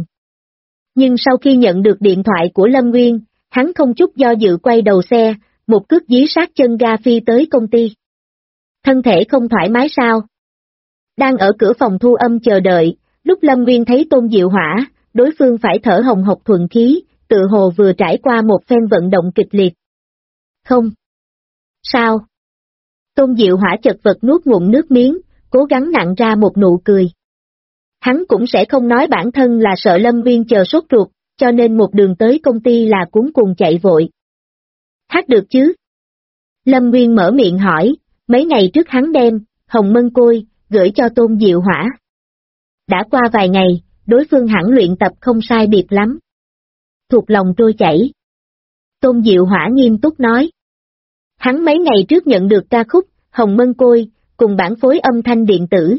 Nhưng sau khi nhận được điện thoại của Lâm Nguyên, hắn không chút do dự quay đầu xe, một cước dí sát chân ga phi tới công ty. Thân thể không thoải mái sao? Đang ở cửa phòng thu âm chờ đợi, lúc Lâm Nguyên thấy Tôn Diệu Hỏa, đối phương phải thở hồng hộc thuận khí, tự hồ vừa trải qua một phen vận động kịch liệt. Không. Sao? Tôn Diệu Hỏa chật vật nuốt ngụm nước miếng, cố gắng nặn ra một nụ cười. Hắn cũng sẽ không nói bản thân là sợ Lâm Nguyên chờ sốt ruột, cho nên một đường tới công ty là cuống cuồng chạy vội. Hát được chứ? Lâm Nguyên mở miệng hỏi, mấy ngày trước hắn đem, Hồng Mân Côi, gửi cho Tôn Diệu Hỏa. Đã qua vài ngày, đối phương hẳn luyện tập không sai biệt lắm. Thuộc lòng trôi chảy. Tôn Diệu Hỏa nghiêm túc nói. Hắn mấy ngày trước nhận được ca khúc, Hồng Mân Côi, cùng bản phối âm thanh điện tử.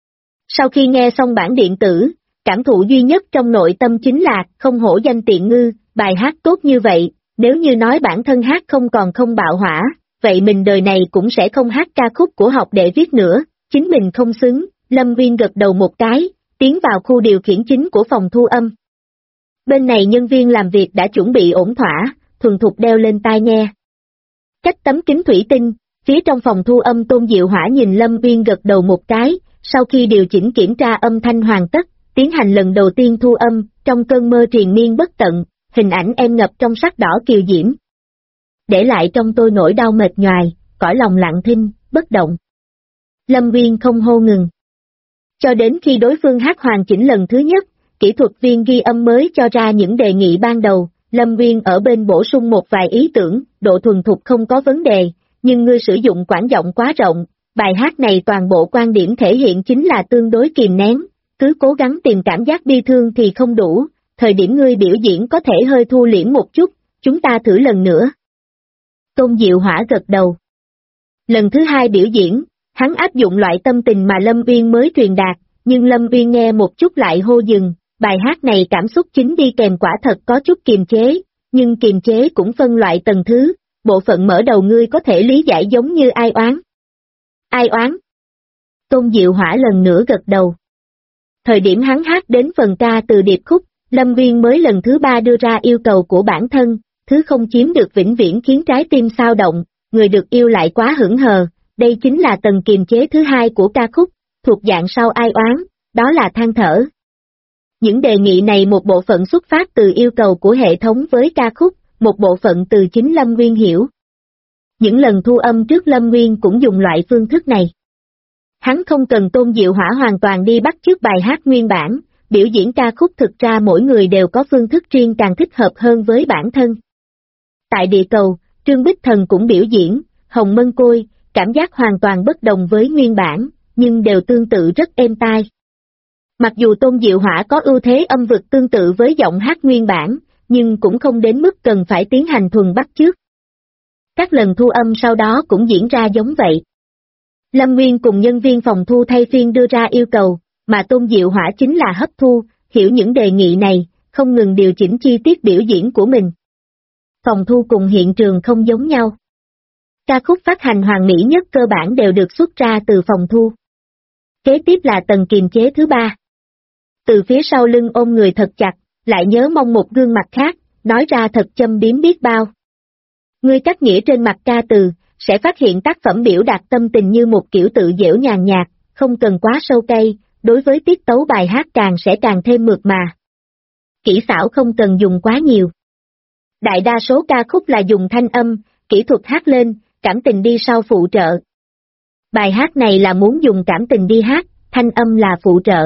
Sau khi nghe xong bản điện tử, cảm thụ duy nhất trong nội tâm chính là không hổ danh tiện ngư, bài hát tốt như vậy, nếu như nói bản thân hát không còn không bạo hỏa, vậy mình đời này cũng sẽ không hát ca khúc của học đệ viết nữa, chính mình không xứng. Lâm Nguyên gật đầu một cái, tiến vào khu điều khiển chính của phòng thu âm. Bên này nhân viên làm việc đã chuẩn bị ổn thỏa, thuần thục đeo lên tai nghe. Cách tấm kính thủy tinh, phía trong phòng thu âm Tôn Diệu Hỏa nhìn Lâm Nguyên gật đầu một cái, sau khi điều chỉnh kiểm tra âm thanh hoàn tất, tiến hành lần đầu tiên thu âm, trong cơn mơ triền miên bất tận, hình ảnh em ngập trong sắc đỏ kiều diễm. Để lại trong tôi nỗi đau mệt nhoài, cõi lòng lặng thinh, bất động. Lâm Nguyên không hô ngừng. Cho đến khi đối phương hát hoàn chỉnh lần thứ nhất, kỹ thuật viên ghi âm mới cho ra những đề nghị ban đầu, Lâm Nguyên ở bên bổ sung một vài ý tưởng, độ thuần thục không có vấn đề, nhưng ngươi sử dụng quãng giọng quá rộng, bài hát này toàn bộ quan điểm thể hiện chính là tương đối kìm nén, cứ cố gắng tìm cảm giác bi thương thì không đủ, thời điểm ngươi biểu diễn có thể hơi thu liễm một chút, chúng ta thử lần nữa. Tôn Diệu Hỏa gật đầu. Lần thứ hai biểu diễn, hắn áp dụng loại tâm tình mà Lâm Uyên mới truyền đạt, nhưng Lâm Uyên nghe một chút lại hô dừng, bài hát này cảm xúc chính đi kèm quả thật có chút kiềm chế, nhưng kiềm chế cũng phân loại tầng thứ, bộ phận mở đầu ngươi có thể lý giải giống như ai oán. Ai oán? Tôn Diệu Hỏa lần nữa gật đầu. Thời điểm hắn hát đến phần ca từ điệp khúc, Lâm Uyên mới lần thứ ba đưa ra yêu cầu của bản thân, thứ không chiếm được vĩnh viễn khiến trái tim xao động, người được yêu lại quá hững hờ, đây chính là tầng kiềm chế thứ hai của ca khúc, thuộc dạng sau ai oán, đó là than thở. Những đề nghị này một bộ phận xuất phát từ yêu cầu của hệ thống với ca khúc, một bộ phận từ chính Lâm Nguyên hiểu. Những lần thu âm trước Lâm Nguyên cũng dùng loại phương thức này. Hắn không cần Tôn Diệu Hỏa hoàn toàn đi bắt chước bài hát nguyên bản, biểu diễn ca khúc thực ra mỗi người đều có phương thức riêng càng thích hợp hơn với bản thân. Tại địa cầu, Trương Bích Thần cũng biểu diễn, Hồng Mân Côi, cảm giác hoàn toàn bất đồng với nguyên bản, nhưng đều tương tự rất êm tai. Mặc dù Tôn Diệu Hỏa có ưu thế âm vực tương tự với giọng hát nguyên bản, nhưng cũng không đến mức cần phải tiến hành thuần bắt chước. Các lần thu âm sau đó cũng diễn ra giống vậy. Lâm Nguyên cùng nhân viên phòng thu thay phiên đưa ra yêu cầu, mà Tôn Diệu Hỏa chính là hấp thu, hiểu những đề nghị này, không ngừng điều chỉnh chi tiết biểu diễn của mình. Phòng thu cùng hiện trường không giống nhau. Ca khúc phát hành hoàn mỹ nhất cơ bản đều được xuất ra từ phòng thu. Kế tiếp là tầng kiềm chế thứ ba. Từ phía sau lưng ôm người thật chặt, lại nhớ mong một gương mặt khác, nói ra thật châm biếm biết bao. Ngươi cắt nghĩa trên mặt ca từ, sẽ phát hiện tác phẩm biểu đạt tâm tình như một kiểu tự dễu nhàn nhạt, không cần quá sâu cay, đối với tiết tấu bài hát sẽ càng thêm mượt mà. Kỹ xảo không cần dùng quá nhiều. Đại đa số ca khúc là dùng thanh âm, kỹ thuật hát lên, cảm tình đi sau phụ trợ. Bài hát này là muốn dùng cảm tình đi hát, thanh âm là phụ trợ.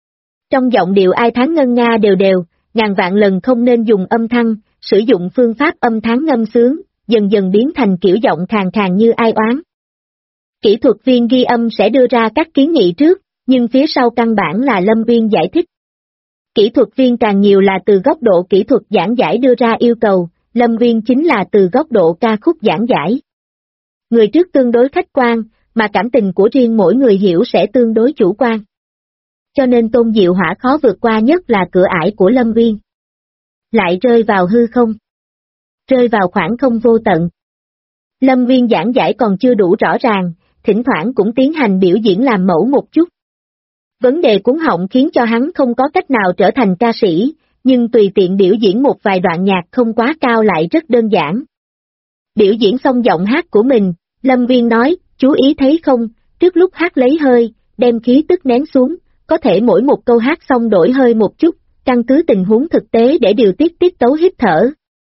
Trong giọng điệu ai thán ngân nga đều đều, ngàn vạn lần không nên dùng âm thăng, sử dụng phương pháp âm thán ngâm sướng, dần dần biến thành kiểu giọng khàn khàn như ai oán. Kỹ thuật viên ghi âm sẽ đưa ra các kiến nghị trước, nhưng phía sau căn bản là Lâm Uyên giải thích. Kỹ thuật viên càng nhiều là từ góc độ kỹ thuật giảng giải đưa ra yêu cầu, Lâm Uyên chính là từ góc độ ca khúc giảng giải. Người trước tương đối khách quan, mà cảm tình của riêng mỗi người hiểu sẽ tương đối chủ quan. Cho nên Tôn Diệu Hỏa khó vượt qua nhất là cửa ải của Lâm Uyên. Lại rơi vào hư không. Rơi vào khoảng không vô tận. Lâm Uyên giảng giải còn chưa đủ rõ ràng, thỉnh thoảng cũng tiến hành biểu diễn làm mẫu một chút. Vấn đề cuốn họng khiến cho hắn không có cách nào trở thành ca sĩ, nhưng tùy tiện biểu diễn một vài đoạn nhạc không quá cao lại rất đơn giản. Biểu diễn xong giọng hát của mình, Lâm Uyên nói, chú ý thấy không, trước lúc hát lấy hơi, đem khí tức nén xuống, có thể mỗi một câu hát xong đổi hơi một chút, căn cứ tình huống thực tế để điều tiết tiết tấu hít thở.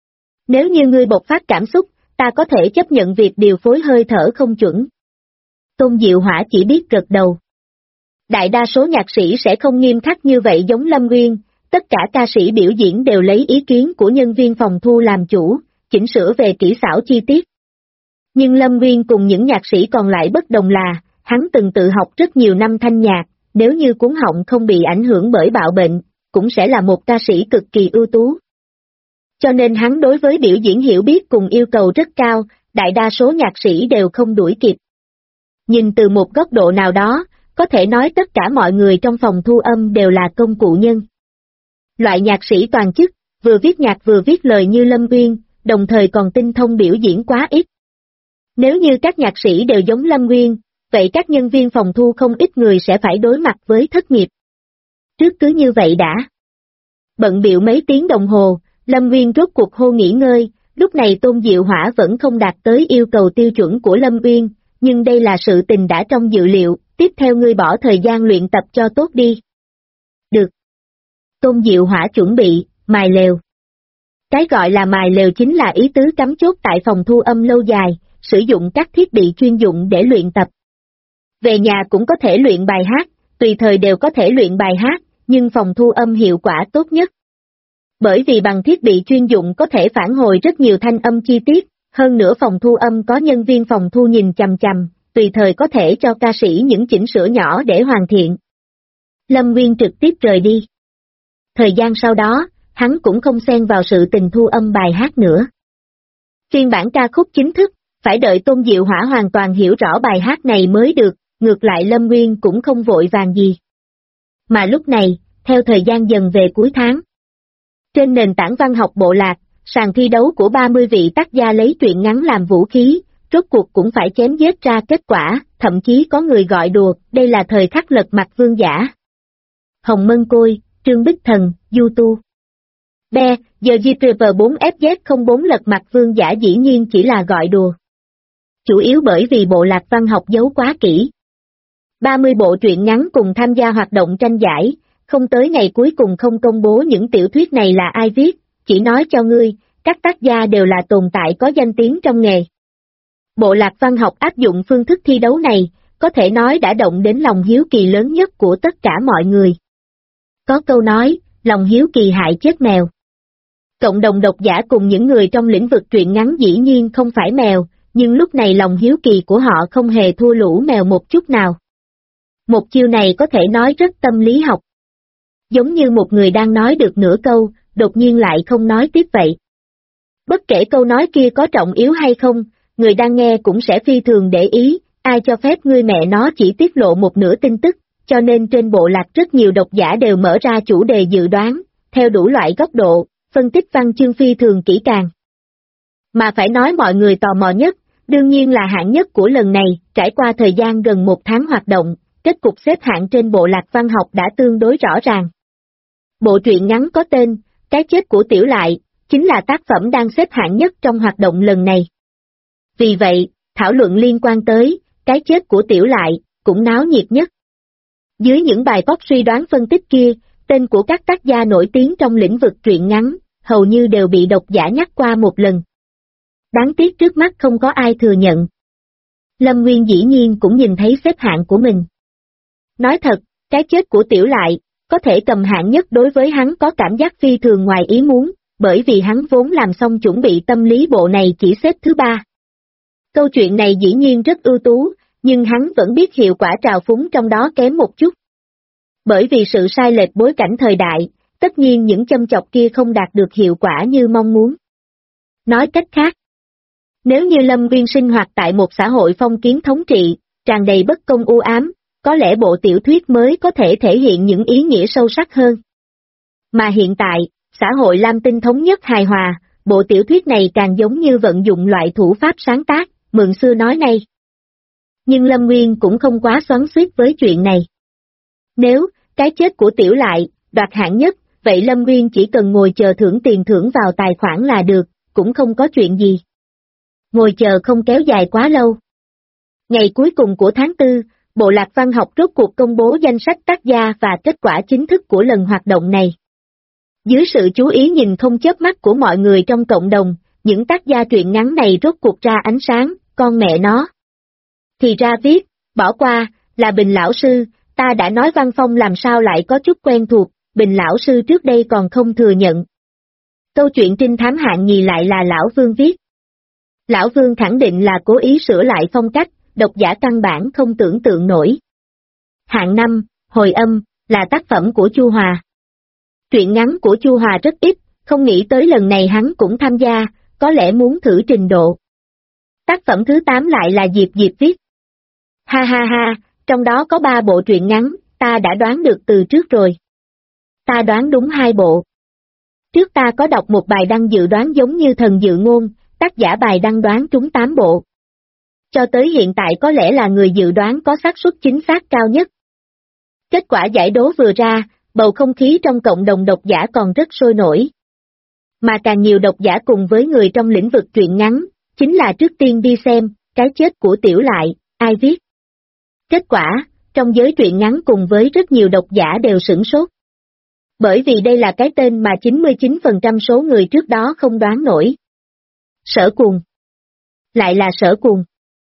Nếu như ngươi bộc phát cảm xúc, ta có thể chấp nhận việc điều phối hơi thở không chuẩn. Tôn Diệu Hỏa chỉ biết gật đầu. Đại đa số nhạc sĩ sẽ không nghiêm khắc như vậy giống Lâm Uyên, tất cả ca sĩ biểu diễn đều lấy ý kiến của nhân viên phòng thu làm chủ, chỉnh sửa về kỹ xảo chi tiết. Nhưng Lâm Uyên cùng những nhạc sĩ còn lại bất đồng là, hắn từng tự học rất nhiều năm thanh nhạc, nếu như cuống họng không bị ảnh hưởng bởi bạo bệnh, cũng sẽ là một ca sĩ cực kỳ ưu tú. Cho nên hắn đối với biểu diễn hiểu biết cùng yêu cầu rất cao, đại đa số nhạc sĩ đều không đuổi kịp. Nhìn từ một góc độ nào đó, có thể nói tất cả mọi người trong phòng thu âm đều là công cụ nhân. Loại nhạc sĩ toàn chức, vừa viết nhạc vừa viết lời như Lâm Uyên, đồng thời còn tinh thông biểu diễn quá ít. Nếu như các nhạc sĩ đều giống Lâm Uyên, vậy các nhân viên phòng thu không ít người sẽ phải đối mặt với thất nghiệp. Trước cứ như vậy đã. Bận bịu mấy tiếng đồng hồ, Lâm Uyên rốt cuộc hô nghỉ ngơi, lúc này Tôn Diệu Hỏa vẫn không đạt tới yêu cầu tiêu chuẩn của Lâm Uyên, nhưng đây là sự tình đã trong dự liệu, tiếp theo ngươi bỏ thời gian luyện tập cho tốt đi. Được. Tôn Diệu Hỏa chuẩn bị, mài lều. Cái gọi là mài lều chính là ý tứ cắm chốt tại phòng thu âm lâu dài, sử dụng các thiết bị chuyên dụng để luyện tập. Về nhà cũng có thể luyện bài hát, tùy thời đều có thể luyện bài hát, nhưng phòng thu âm hiệu quả tốt nhất. Bởi vì bằng thiết bị chuyên dụng có thể phản hồi rất nhiều thanh âm chi tiết, hơn nữa phòng thu âm có nhân viên phòng thu nhìn chằm chằm, tùy thời có thể cho ca sĩ những chỉnh sửa nhỏ để hoàn thiện. Lâm Nguyên trực tiếp rời đi. Thời gian sau đó, hắn cũng không xen vào sự tình thu âm bài hát nữa. Phiên bản ca khúc chính thức, phải đợi Tôn Diệu Hỏa hoàn toàn hiểu rõ bài hát này mới được, ngược lại Lâm Nguyên cũng không vội vàng gì. Mà lúc này, theo thời gian dần về cuối tháng, trên nền tảng văn học bộ lạc, sàn thi đấu của 30 vị tác gia lấy truyện ngắn làm vũ khí, rốt cuộc cũng phải chém giết ra kết quả, thậm chí có người gọi đùa, đây là thời khắc lật mặt vương giả. Hồng Mân Côi, Trương Bích Thần, Du Tu. Be, giờ GTV4FZ04 lật mặt vương giả dĩ nhiên chỉ là gọi đùa. Chủ yếu bởi vì bộ lạc văn học giấu quá kỹ. 30 bộ truyện ngắn cùng tham gia hoạt động tranh giải, không tới ngày cuối cùng không công bố những tiểu thuyết này là ai viết, chỉ nói cho ngươi, các tác gia đều là tồn tại có danh tiếng trong nghề. Bộ lạc văn học áp dụng phương thức thi đấu này, có thể nói đã động đến lòng hiếu kỳ lớn nhất của tất cả mọi người. Có câu nói, lòng hiếu kỳ hại chết mèo. Cộng đồng độc giả cùng những người trong lĩnh vực truyện ngắn dĩ nhiên không phải mèo, nhưng lúc này lòng hiếu kỳ của họ không hề thua lũ mèo một chút nào. Một chiêu này có thể nói rất tâm lý học. Giống như một người đang nói được nửa câu, đột nhiên lại không nói tiếp vậy. Bất kể câu nói kia có trọng yếu hay không, người đang nghe cũng sẽ phi thường để ý, ai cho phép ngươi mẹ nó chỉ tiết lộ một nửa tin tức, cho nên trên bộ lạc rất nhiều độc giả đều mở ra chủ đề dự đoán, theo đủ loại góc độ, phân tích văn chương phi thường kỹ càng. Mà phải nói mọi người tò mò nhất, đương nhiên là hạng nhất của lần này, trải qua thời gian gần 1 tháng hoạt động, kết cục xếp hạng trên bộ lạc văn học đã tương đối rõ ràng. Bộ truyện ngắn có tên, Cái chết của Tiểu Lại, chính là tác phẩm đang xếp hạng nhất trong hoạt động lần này. Vì vậy, thảo luận liên quan tới, Cái chết của Tiểu Lại, cũng náo nhiệt nhất. Dưới những bài post suy đoán phân tích kia, tên của các tác gia nổi tiếng trong lĩnh vực truyện ngắn, hầu như đều bị độc giả nhắc qua một lần. Đáng tiếc trước mắt không có ai thừa nhận. Lâm Nguyên dĩ nhiên cũng nhìn thấy xếp hạng của mình. Nói thật, Cái chết của Tiểu Lại, có thể cầm hạng nhất đối với hắn có cảm giác phi thường ngoài ý muốn, bởi vì hắn vốn làm xong chuẩn bị tâm lý bộ này chỉ xếp thứ 3. Câu chuyện này dĩ nhiên rất ưu tú, nhưng hắn vẫn biết hiệu quả trào phúng trong đó kém một chút. Bởi vì sự sai lệch bối cảnh thời đại, tất nhiên những châm chọc kia không đạt được hiệu quả như mong muốn. Nói cách khác, nếu như Lâm Nguyên sinh hoạt tại một xã hội phong kiến thống trị, tràn đầy bất công u ám, có lẽ bộ tiểu thuyết mới có thể thể hiện những ý nghĩa sâu sắc hơn. Mà hiện tại, xã hội lam tinh thống nhất hài hòa, bộ tiểu thuyết này càng giống như vận dụng loại thủ pháp sáng tác, mượn xưa nói nay. Nhưng Lâm Nguyên cũng không quá xoắn xuýt với chuyện này. Nếu, Cái chết của Tiểu Lại, đoạt hạng nhất, vậy Lâm Nguyên chỉ cần ngồi chờ thưởng tiền thưởng vào tài khoản là được, cũng không có chuyện gì. Ngồi chờ không kéo dài quá lâu. Ngày cuối cùng của tháng 4, Bộ lạc văn học rốt cuộc công bố danh sách tác gia và kết quả chính thức của lần hoạt động này. Dưới sự chú ý nhìn không chớp mắt của mọi người trong cộng đồng, những tác gia truyện ngắn này rốt cuộc ra ánh sáng, con mẹ nó. Thì ra viết, bỏ qua, là Bình lão sư, ta đã nói văn phong làm sao lại có chút quen thuộc, Bình lão sư trước đây còn không thừa nhận. Câu chuyện trinh thám hạng nhì lại là Lão Vương viết. Lão Vương khẳng định là cố ý sửa lại phong cách, độc giả căn bản không tưởng tượng nổi. Hạng 5, Hồi âm, là tác phẩm của Chu Hòa. Truyện ngắn của Chu Hòa rất ít, không nghĩ tới lần này hắn cũng tham gia, có lẽ muốn thử trình độ. Tác phẩm thứ 8 lại là Diệp Diệp viết. Ha ha ha, trong đó có 3 bộ truyện ngắn, ta đã đoán được từ trước rồi. Ta đoán đúng 2 bộ. Trước ta có đọc một bài đăng dự đoán giống như thần dự ngôn, tác giả bài đăng đoán trúng 8 bộ. Cho tới hiện tại có lẽ là người dự đoán có xác suất chính xác cao nhất. Kết quả giải đố vừa ra, bầu không khí trong cộng đồng độc giả còn rất sôi nổi. Mà càng nhiều độc giả cùng với người trong lĩnh vực truyện ngắn, chính là trước tiên đi xem, Cái chết của Tiểu Lại, ai viết. Kết quả, trong giới truyện ngắn cùng với rất nhiều độc giả đều sửng sốt. Bởi vì đây là cái tên mà 99% số người trước đó không đoán nổi. Sở Cuồng. Lại là Sở Cuồng.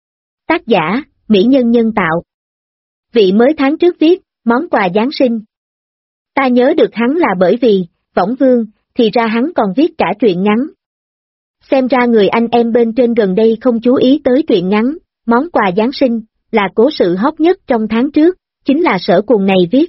Tác giả, Mỹ Nhân Nhân Tạo. Vị mới tháng trước viết, món quà Giáng sinh. Ta nhớ được hắn là bởi vì, Võng Vương, thì ra hắn còn viết cả truyện ngắn. Xem ra người anh em bên trên gần đây không chú ý tới truyện ngắn, món quà Giáng sinh, là cố sự hot nhất trong tháng trước, chính là Sở Cuồng này viết.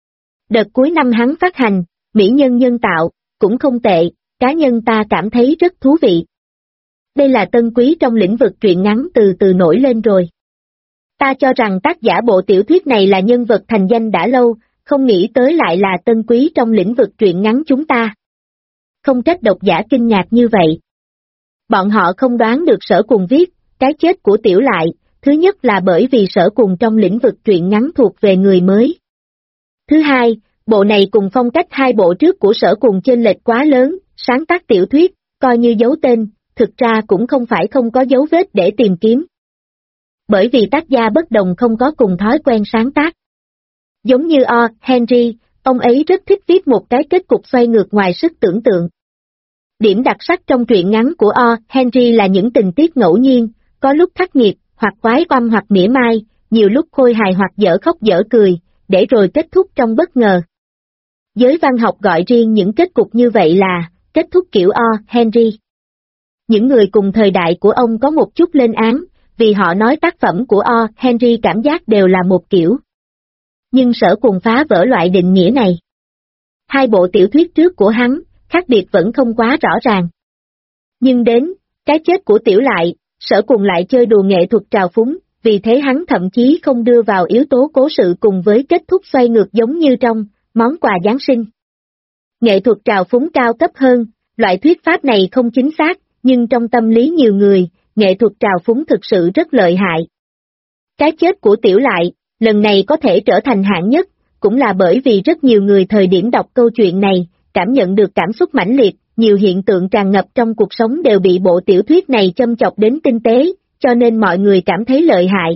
Đợt cuối năm hắn phát hành, Mỹ Nhân Nhân Tạo, cũng không tệ, cá nhân ta cảm thấy rất thú vị. Đây là tân quý trong lĩnh vực truyện ngắn từ từ nổi lên rồi. Ta cho rằng tác giả bộ tiểu thuyết này là nhân vật thành danh đã lâu, không nghĩ tới lại là tân quý trong lĩnh vực truyện ngắn chúng ta. Không trách độc giả kinh ngạc như vậy. Bọn họ không đoán được Sở Cùng viết cái chết của Tiểu Lại, thứ nhất là bởi vì Sở Cùng trong lĩnh vực truyện ngắn thuộc về người mới. Thứ hai, bộ này cùng phong cách hai bộ trước của Sở Cùng chênh lệch quá lớn, sáng tác tiểu thuyết, coi như giấu tên, thực ra cũng không phải không có dấu vết để tìm kiếm. Bởi vì tác gia bất đồng không có cùng thói quen sáng tác. Giống như O. Henry, ông ấy rất thích viết một cái kết cục xoay ngược ngoài sức tưởng tượng. Điểm đặc sắc trong truyện ngắn của O. Henry là những tình tiết ngẫu nhiên, có lúc khắc nghiệt, hoặc quái oăm hoặc mỉa mai, nhiều lúc khôi hài hoặc dở khóc dở cười, để rồi kết thúc trong bất ngờ. Giới văn học gọi riêng những kết cục như vậy là kết thúc kiểu O. Henry. Những người cùng thời đại của ông có một chút lên án, vì họ nói tác phẩm của O. Henry cảm giác đều là một kiểu. Nhưng Sở Cùng phá vỡ loại định nghĩa này. Hai bộ tiểu thuyết trước của hắn, khác biệt vẫn không quá rõ ràng. Nhưng đến, cái chết của Tiểu Lại, Sở Cùng lại chơi đùa nghệ thuật trào phúng, vì thế hắn thậm chí không đưa vào yếu tố cố sự cùng với kết thúc xoay ngược giống như trong Món quà Giáng sinh. Nghệ thuật trào phúng cao cấp hơn, loại thuyết pháp này không chính xác, nhưng trong tâm lý nhiều người, nghệ thuật trào phúng thực sự rất lợi hại. Cái chết của Tiểu Lại, lần này có thể trở thành hạng nhất, cũng là bởi vì rất nhiều người thời điểm đọc câu chuyện này, cảm nhận được cảm xúc mãnh liệt, nhiều hiện tượng tràn ngập trong cuộc sống đều bị bộ tiểu thuyết này châm chọc đến tinh tế, cho nên mọi người cảm thấy lợi hại.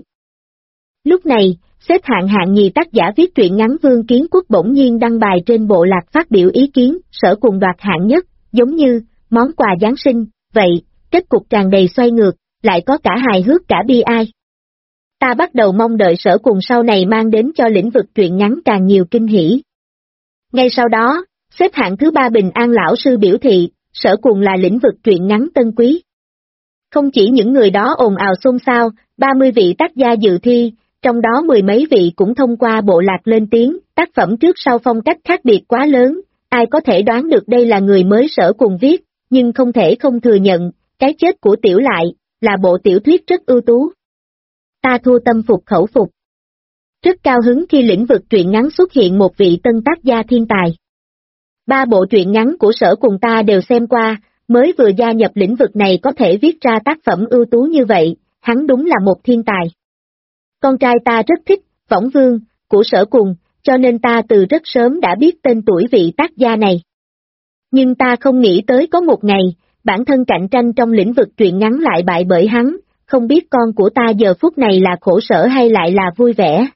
Lúc này, xếp hạng hạng nhì tác giả viết truyện ngắn Vương Kiến Quốc bỗng nhiên đăng bài trên bộ lạc phát biểu ý kiến, Sở Cùng đoạt hạng nhất, giống như Món quà Giáng sinh, vậy, kết cục tràn đầy xoay ngược, lại có cả hài hước cả bi ai. Ta bắt đầu mong đợi Sở Cùng sau này mang đến cho lĩnh vực truyện ngắn càng nhiều kinh hỉ. Ngay sau đó, xếp hạng thứ 3 Bình An lão sư biểu thị, Sở Cùng là lĩnh vực truyện ngắn tân quý. Không chỉ những người đó ồn ào xôn xao, 30 vị tác gia dự thi, trong đó mười mấy vị cũng thông qua bộ lạc lên tiếng, tác phẩm trước sau phong cách khác biệt quá lớn, ai có thể đoán được đây là người mới Sở Cùng viết, nhưng không thể không thừa nhận, cái chết của Tiểu Lại, là bộ tiểu thuyết rất ưu tú. Ta thua tâm phục khẩu phục. Rất cao hứng khi lĩnh vực truyện ngắn xuất hiện một vị tân tác gia thiên tài. 3 bộ truyện ngắn của Sở Cùng ta đều xem qua, mới vừa gia nhập lĩnh vực này có thể viết ra tác phẩm ưu tú như vậy, hắn đúng là một thiên tài. Con trai ta rất thích Võng Vương của Sở Cùng, cho nên ta từ rất sớm đã biết tên tuổi vị tác gia này. Nhưng ta không nghĩ tới có một ngày, bản thân cạnh tranh trong lĩnh vực truyện ngắn lại bại bởi hắn, không biết con của ta giờ phút này là khổ sở hay lại là vui vẻ.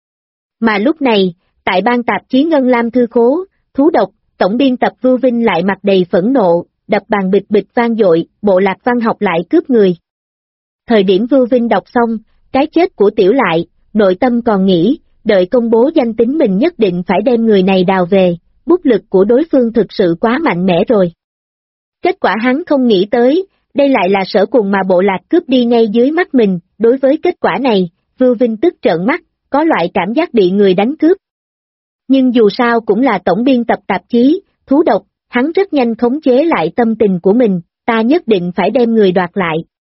Mà lúc này, tại ban tạp chí Ngân Lam Thư Khố, Thú Độc, tổng biên tập Vưu Vinh lại mặt đầy phẫn nộ, đập bàn bịch bịch vang dội, bộ lạc văn học lại cướp người. Thời điểm Vưu Vinh đọc xong, cái chết của Tiểu Lại, nội tâm còn nghĩ, đợi công bố danh tính mình nhất định phải đem người này đào về, bút lực của đối phương thực sự quá mạnh mẽ rồi. Kết quả hắn không nghĩ tới, đây lại là Sở Cùng mà bộ lạc cướp đi ngay dưới mắt mình, đối với kết quả này, Vưu Vinh tức trợn mắt, có loại cảm giác bị người đánh cướp. Nhưng dù sao cũng là tổng biên tập tạp chí, Thú Độc, hắn rất nhanh khống chế lại tâm tình của mình, ta nhất định phải đem người đoạt lại.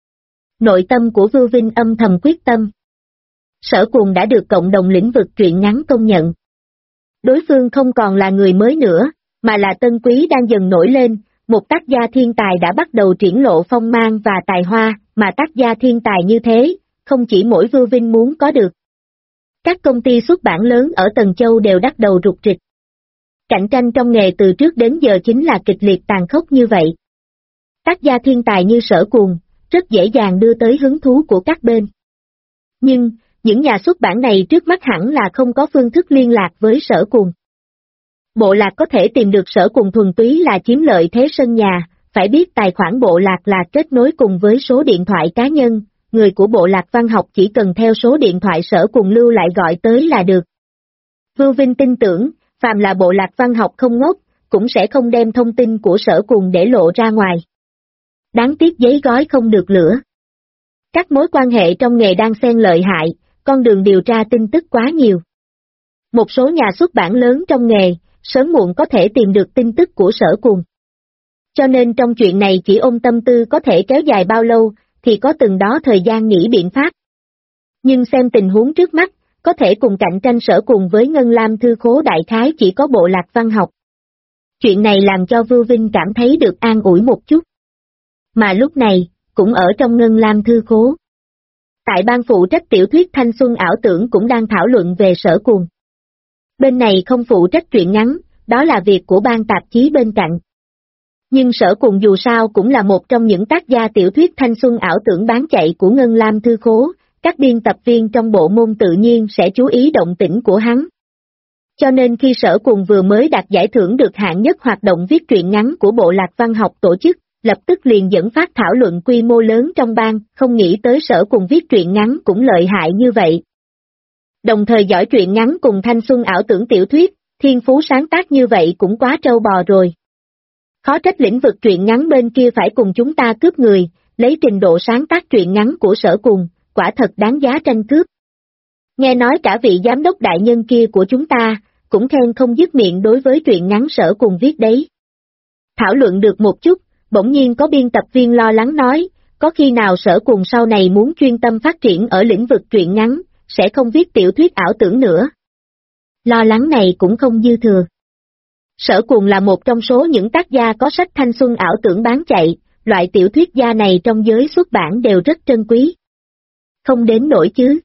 Nội tâm của Vưu Vinh âm thầm quyết tâm. Sở Cùng đã được cộng đồng lĩnh vực truyện ngắn công nhận. Đối phương không còn là người mới nữa, mà là tân quý đang dần nổi lên, một tác gia thiên tài đã bắt đầu triển lộ phong mang và tài hoa, mà tác gia thiên tài như thế, không chỉ mỗi Vưu Vinh muốn có được. Các công ty xuất bản lớn ở Tần Châu đều bắt đầu rục rịch. Cạnh tranh trong nghề từ trước đến giờ chính là kịch liệt tàn khốc như vậy. Tác gia thiên tài như Sở Cùng, rất dễ dàng đưa tới hứng thú của các bên. Nhưng, những nhà xuất bản này trước mắt hẳn là không có phương thức liên lạc với Sở Cùng. Bộ lạc có thể tìm được Sở Cùng thuần túy là chiếm lợi thế sân nhà, phải biết tài khoản bộ lạc là kết nối cùng với số điện thoại cá nhân, người của bộ lạc văn học chỉ cần theo số điện thoại Sở Cùng lưu lại gọi tới là được. Vưu Vinh tin tưởng, phàm là bộ lạc văn học không ngốc, cũng sẽ không đem thông tin của Sở Cùng để lộ ra ngoài. Đáng tiếc giấy gói không được lửa. Các mối quan hệ trong nghề đang xen lợi hại, con đường điều tra tin tức quá nhiều. Một số nhà xuất bản lớn trong nghề, sớm muộn có thể tìm được tin tức của Sở Cùng. Cho nên trong chuyện này chỉ ôm tâm tư có thể kéo dài bao lâu, thì có từng đó thời gian nghĩ biện pháp. Nhưng xem tình huống trước mắt, có thể cùng cạnh tranh Sở Cùng với Ngân Lam Thư Khố đại khái chỉ có bộ Lạc Văn học. Chuyện này làm cho Vưu Vinh cảm thấy được an ủi một chút. Mà lúc này, cũng ở trong Ngân Lam Thư Khố. Tại ban phụ trách tiểu thuyết thanh xuân ảo tưởng cũng đang thảo luận về Sở Cùng. Bên này không phụ trách truyện ngắn, đó là việc của ban tạp chí bên cạnh. Nhưng Sở Cùng dù sao cũng là một trong những tác gia tiểu thuyết thanh xuân ảo tưởng bán chạy của Ngân Lam Thư Khố, các biên tập viên trong bộ môn tự nhiên sẽ chú ý động tĩnh của hắn. Cho nên khi Sở Cùng vừa mới đạt giải thưởng được hạng nhất hoạt động viết truyện ngắn của bộ Lạc Văn học tổ chức, lập tức liền dẫn phát thảo luận quy mô lớn trong ban, không nghĩ tới Sở Cùng viết truyện ngắn cũng lợi hại như vậy. Đồng thời giỏi truyện ngắn cùng thanh xuân ảo tưởng tiểu thuyết, thiên phú sáng tác như vậy cũng quá trâu bò rồi. Khó trách lĩnh vực truyện ngắn bên kia phải cùng chúng ta cướp người, lấy trình độ sáng tác truyện ngắn của Sở Cùng, quả thật đáng giá tranh cướp. Nghe nói cả vị giám đốc đại nhân kia của chúng ta, cũng khen không dứt miệng đối với truyện ngắn Sở Cùng viết đấy. Thảo luận được một chút, bỗng nhiên có biên tập viên lo lắng nói, có khi nào Sở Cùng sau này muốn chuyên tâm phát triển ở lĩnh vực truyện ngắn, sẽ không viết tiểu thuyết ảo tưởng nữa. Lo lắng này cũng không dư thừa. Sở Cùng là một trong số những tác gia có sách thanh xuân ảo tưởng bán chạy, loại tiểu thuyết gia này trong giới xuất bản đều rất trân quý. Không đến nỗi chứ.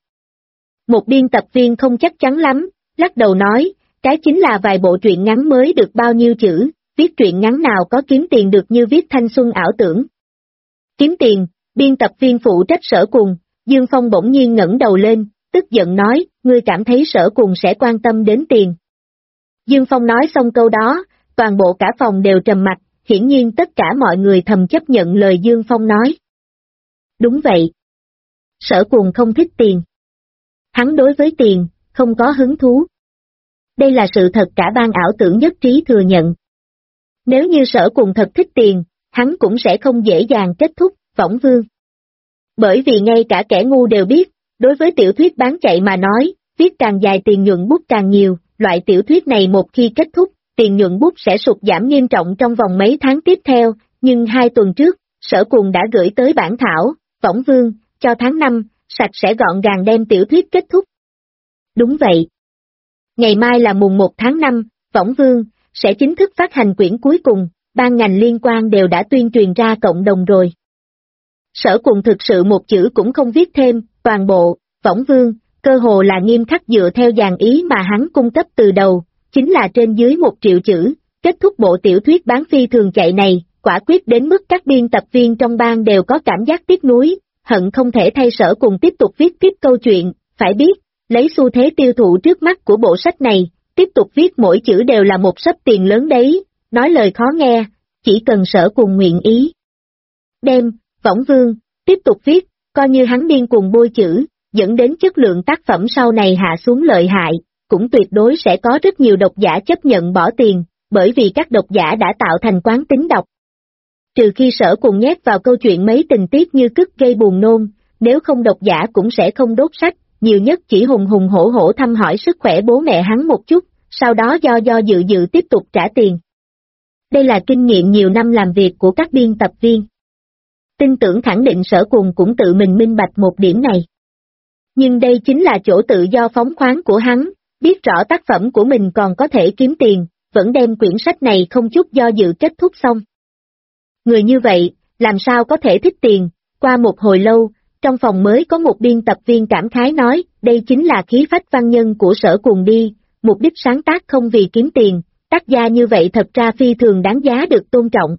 Một biên tập viên không chắc chắn lắm, lắc đầu nói, cái chính là vài bộ truyện ngắn mới được bao nhiêu chữ, viết truyện ngắn nào có kiếm tiền được như viết thanh xuân ảo tưởng. Kiếm tiền, biên tập viên phụ trách Sở Cùng, Dương Phong bỗng nhiên ngẩng đầu lên, tức giận nói, ngươi cảm thấy Sở Cùng sẽ quan tâm đến tiền. Dương Phong nói xong câu đó, toàn bộ cả phòng đều trầm mặc, hiển nhiên tất cả mọi người thầm chấp nhận lời Dương Phong nói. Đúng vậy. Sở Cùng không thích tiền. Hắn đối với tiền, không có hứng thú. Đây là sự thật cả ban ảo tưởng nhất trí thừa nhận. Nếu như Sở Cùng thật thích tiền, hắn cũng sẽ không dễ dàng kết thúc, Võng Vương. Bởi vì ngay cả kẻ ngu đều biết, đối với tiểu thuyết bán chạy mà nói, viết càng dài tiền nhuận bút càng nhiều, loại tiểu thuyết này một khi kết thúc, tiền nhuận bút sẽ sụt giảm nghiêm trọng trong vòng mấy tháng tiếp theo, nhưng 2 tuần trước, Sở Cùng đã gửi tới bản thảo, Võng Vương, cho tháng 5, sạch sẽ gọn gàng đem tiểu thuyết kết thúc. Đúng vậy. Ngày mai là mùng 1 tháng 5, Võng Vương, sẽ chính thức phát hành quyển cuối cùng, ban ngành liên quan đều đã tuyên truyền ra cộng đồng rồi. Sở Cùng thực sự một chữ cũng không viết thêm, toàn bộ, Võng Vương, cơ hồ là nghiêm khắc dựa theo dàn ý mà hắn cung cấp từ đầu, chính là trên dưới 1 triệu chữ, kết thúc bộ tiểu thuyết bán phi thường chạy này, quả quyết đến mức các biên tập viên trong ban đều có cảm giác tiếc nuối, hận không thể thay Sở Cùng tiếp tục viết tiếp câu chuyện, phải biết, lấy xu thế tiêu thụ trước mắt của bộ sách này, tiếp tục viết mỗi chữ đều là một sấp tiền lớn đấy, nói lời khó nghe, chỉ cần Sở Cùng nguyện ý. Đem, Võng Vương, tiếp tục viết, coi như hắn điên cuồng bôi chữ, dẫn đến chất lượng tác phẩm sau này hạ xuống lợi hại, cũng tuyệt đối sẽ có rất nhiều độc giả chấp nhận bỏ tiền, bởi vì các độc giả đã tạo thành quán tính đọc. Trừ khi Sở Cùng nhét vào câu chuyện mấy tình tiết như cứt gây buồn nôn, nếu không độc giả cũng sẽ không đốt sách, nhiều nhất chỉ hùng hùng hổ hổ thăm hỏi sức khỏe bố mẹ hắn một chút, sau đó do dự tiếp tục trả tiền. Đây là kinh nghiệm nhiều năm làm việc của các biên tập viên. Tin tưởng khẳng định Sở Cùng cũng tự mình minh bạch một điểm này. Nhưng đây chính là chỗ tự do phóng khoáng của hắn, biết rõ tác phẩm của mình còn có thể kiếm tiền, vẫn đem quyển sách này không chút do dự kết thúc xong. Người như vậy, làm sao có thể thích tiền, qua một hồi lâu, trong phòng mới có một biên tập viên cảm khái nói, đây chính là khí phách văn nhân của Sở Cùng đi, mục đích sáng tác không vì kiếm tiền, tác gia như vậy thật ra phi thường đáng giá được tôn trọng.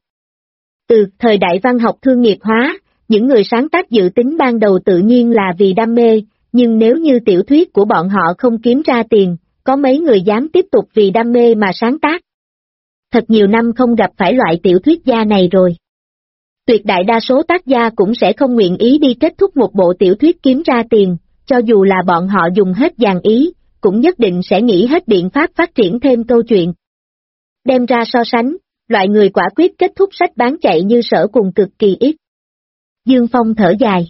Từ thời đại văn học thương nghiệp hóa, những người sáng tác dự tính ban đầu tự nhiên là vì đam mê, nhưng nếu như tiểu thuyết của bọn họ không kiếm ra tiền, có mấy người dám tiếp tục vì đam mê mà sáng tác. Thật nhiều năm không gặp phải loại tiểu thuyết gia này rồi. Tuyệt đại đa số tác gia cũng sẽ không nguyện ý đi kết thúc một bộ tiểu thuyết kiếm ra tiền, cho dù là bọn họ dùng hết dàn ý, cũng nhất định sẽ nghĩ hết biện pháp phát triển thêm câu chuyện. Đem ra so sánh, loại người quả quyết kết thúc sách bán chạy như Sở Cùng cực kỳ ít. Dương Phong thở dài.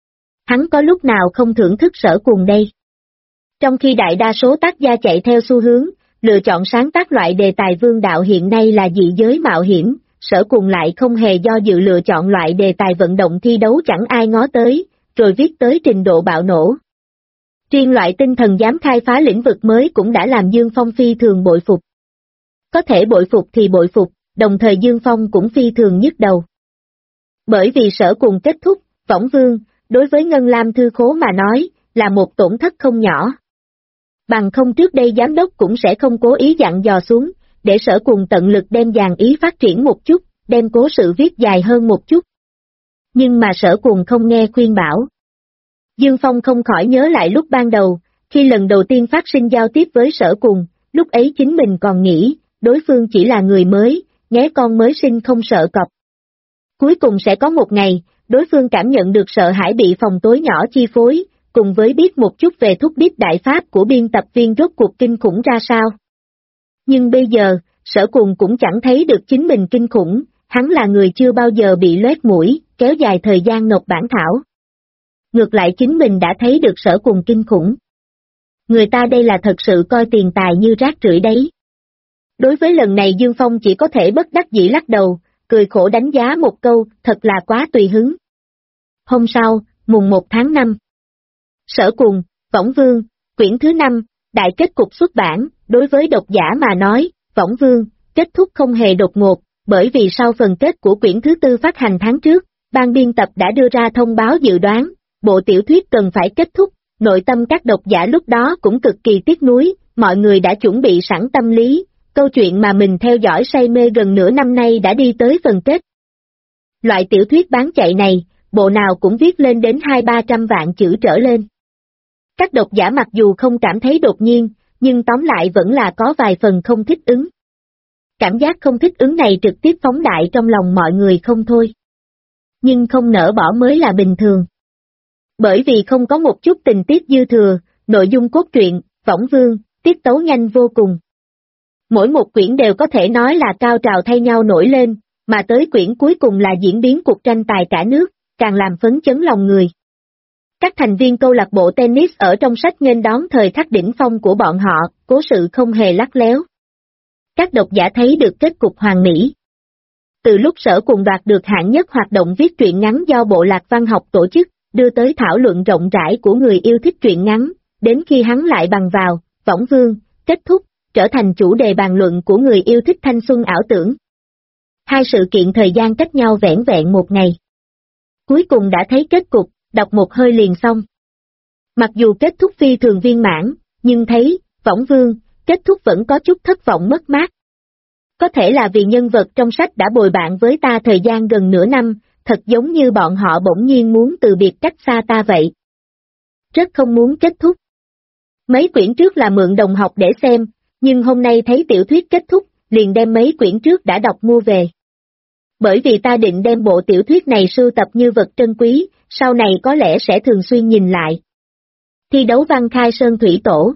Hắn có lúc nào không thưởng thức Sở Cùng đây? Trong khi đại đa số tác gia chạy theo xu hướng, lựa chọn sáng tác loại đề tài vương đạo hiện nay là dị giới mạo hiểm, Sở Cùng lại không hề do dự lựa chọn loại đề tài vận động thi đấu chẳng ai ngó tới, rồi viết tới trình độ bạo nổ. Riêng loại tinh thần dám khai phá lĩnh vực mới cũng đã làm Dương Phong phi thường bội phục. Có thể bội phục thì bội phục, đồng thời Dương Phong cũng phi thường nhức đầu. Bởi vì Sở Cùng kết thúc, Võng Vương, đối với Ngân Lam Thư Khố mà nói, là một tổn thất không nhỏ. Bằng không trước đây giám đốc cũng sẽ không cố ý dặn dò xuống, để Sở Cùng tận lực đem dàn ý phát triển một chút, đem cố sự viết dài hơn một chút. Nhưng mà Sở Cùng không nghe khuyên bảo. Dương Phong không khỏi nhớ lại lúc ban đầu, khi lần đầu tiên phát sinh giao tiếp với Sở Cùng, lúc ấy chính mình còn nghĩ, đối phương chỉ là người mới, nghé con mới sinh không sợ cọp. Cuối cùng sẽ có một ngày, đối phương cảm nhận được sợ hãi bị phòng tối nhỏ chi phối, cùng với biết một chút về thúc đích đại pháp của biên tập viên rốt cuộc kinh khủng ra sao. Nhưng bây giờ, Sở Cùng cũng chẳng thấy được chính mình kinh khủng, hắn là người chưa bao giờ bị loét mũi, kéo dài thời gian nộp bản thảo. Ngược lại chính mình đã thấy được Sở Cùng kinh khủng. Người ta đây là thật sự coi tiền tài như rác rưởi đấy. Đối với lần này Dương Phong chỉ có thể bất đắc dĩ lắc đầu, cười khổ đánh giá một câu, thật là quá tùy hứng. Hôm sau, mùng 1 tháng 5. Sở Cùng, Võng Vương, quyển thứ 5, đại kết cục xuất bản, đối với độc giả mà nói, Võng Vương, kết thúc không hề đột ngột, bởi vì sau phần kết của quyển thứ 4 phát hành tháng trước, ban biên tập đã đưa ra thông báo dự đoán, bộ tiểu thuyết cần phải kết thúc, nội tâm các độc giả lúc đó cũng cực kỳ tiếc nuối, mọi người đã chuẩn bị sẵn tâm lý, câu chuyện mà mình theo dõi say mê gần nửa năm nay đã đi tới phần kết. Loại tiểu thuyết bán chạy này, bộ nào cũng viết lên đến 200-300 vạn chữ trở lên. Các độc giả mặc dù không cảm thấy đột nhiên, nhưng tóm lại vẫn là có vài phần không thích ứng. Cảm giác không thích ứng này trực tiếp phóng đại trong lòng mọi người không thôi. Nhưng không nỡ bỏ mới là bình thường. Bởi vì không có một chút tình tiết dư thừa, nội dung cốt truyện, Võng Vương, tiết tấu nhanh vô cùng. Mỗi một quyển đều có thể nói là cao trào thay nhau nổi lên, mà tới quyển cuối cùng là diễn biến cuộc tranh tài cả nước, càng làm phấn chấn lòng người. Các thành viên câu lạc bộ tennis ở trong sách nghênh đón thời khắc đỉnh phong của bọn họ, cố sự không hề lắt léo. Các độc giả thấy được kết cục hoàn mỹ. Từ lúc Sở Cùng đoạt được hạng nhất hoạt động viết truyện ngắn do Bộ Lạc Văn học tổ chức, đưa tới thảo luận rộng rãi của người yêu thích truyện ngắn, đến khi hắn lại bằng vào, Võng Vương, kết thúc, trở thành chủ đề bàn luận của người yêu thích thanh xuân ảo tưởng. Hai sự kiện thời gian cách nhau vẻn vẹn một ngày. Cuối cùng đã thấy kết cục, đọc một hơi liền xong. Mặc dù kết thúc phi thường viên mãn, nhưng thấy, Võng Vương, kết thúc vẫn có chút thất vọng mất mát. Có thể là vì nhân vật trong sách đã bồi bạn với ta thời gian gần nửa năm, thật giống như bọn họ bỗng nhiên muốn từ biệt cách xa ta vậy. Rất không muốn kết thúc. Mấy quyển trước là mượn đồng học để xem, nhưng hôm nay thấy tiểu thuyết kết thúc, liền đem mấy quyển trước đã đọc mua về. Bởi vì ta định đem bộ tiểu thuyết này sưu tập như vật trân quý, sau này có lẽ sẽ thường xuyên nhìn lại. Thi đấu văn khai sơn thủy tổ.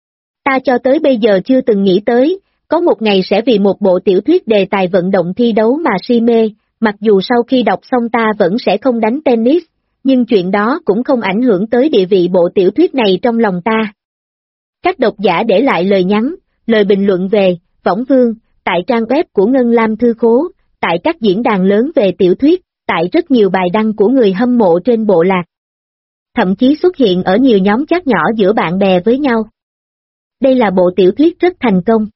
Ta cho tới bây giờ chưa từng nghĩ tới, có một ngày sẽ vì một bộ tiểu thuyết đề tài vận động thi đấu mà si mê, mặc dù sau khi đọc xong ta vẫn sẽ không đánh tennis, nhưng chuyện đó cũng không ảnh hưởng tới địa vị bộ tiểu thuyết này trong lòng ta. Các độc giả để lại lời nhắn, lời bình luận về Võng Vương, tại trang web của Ngân Lam Thư Khố, tại các diễn đàn lớn về tiểu thuyết, tại rất nhiều bài đăng của người hâm mộ trên bộ lạc. Thậm chí xuất hiện ở nhiều nhóm chat nhỏ giữa bạn bè với nhau. Đây là bộ tiểu thuyết rất thành công.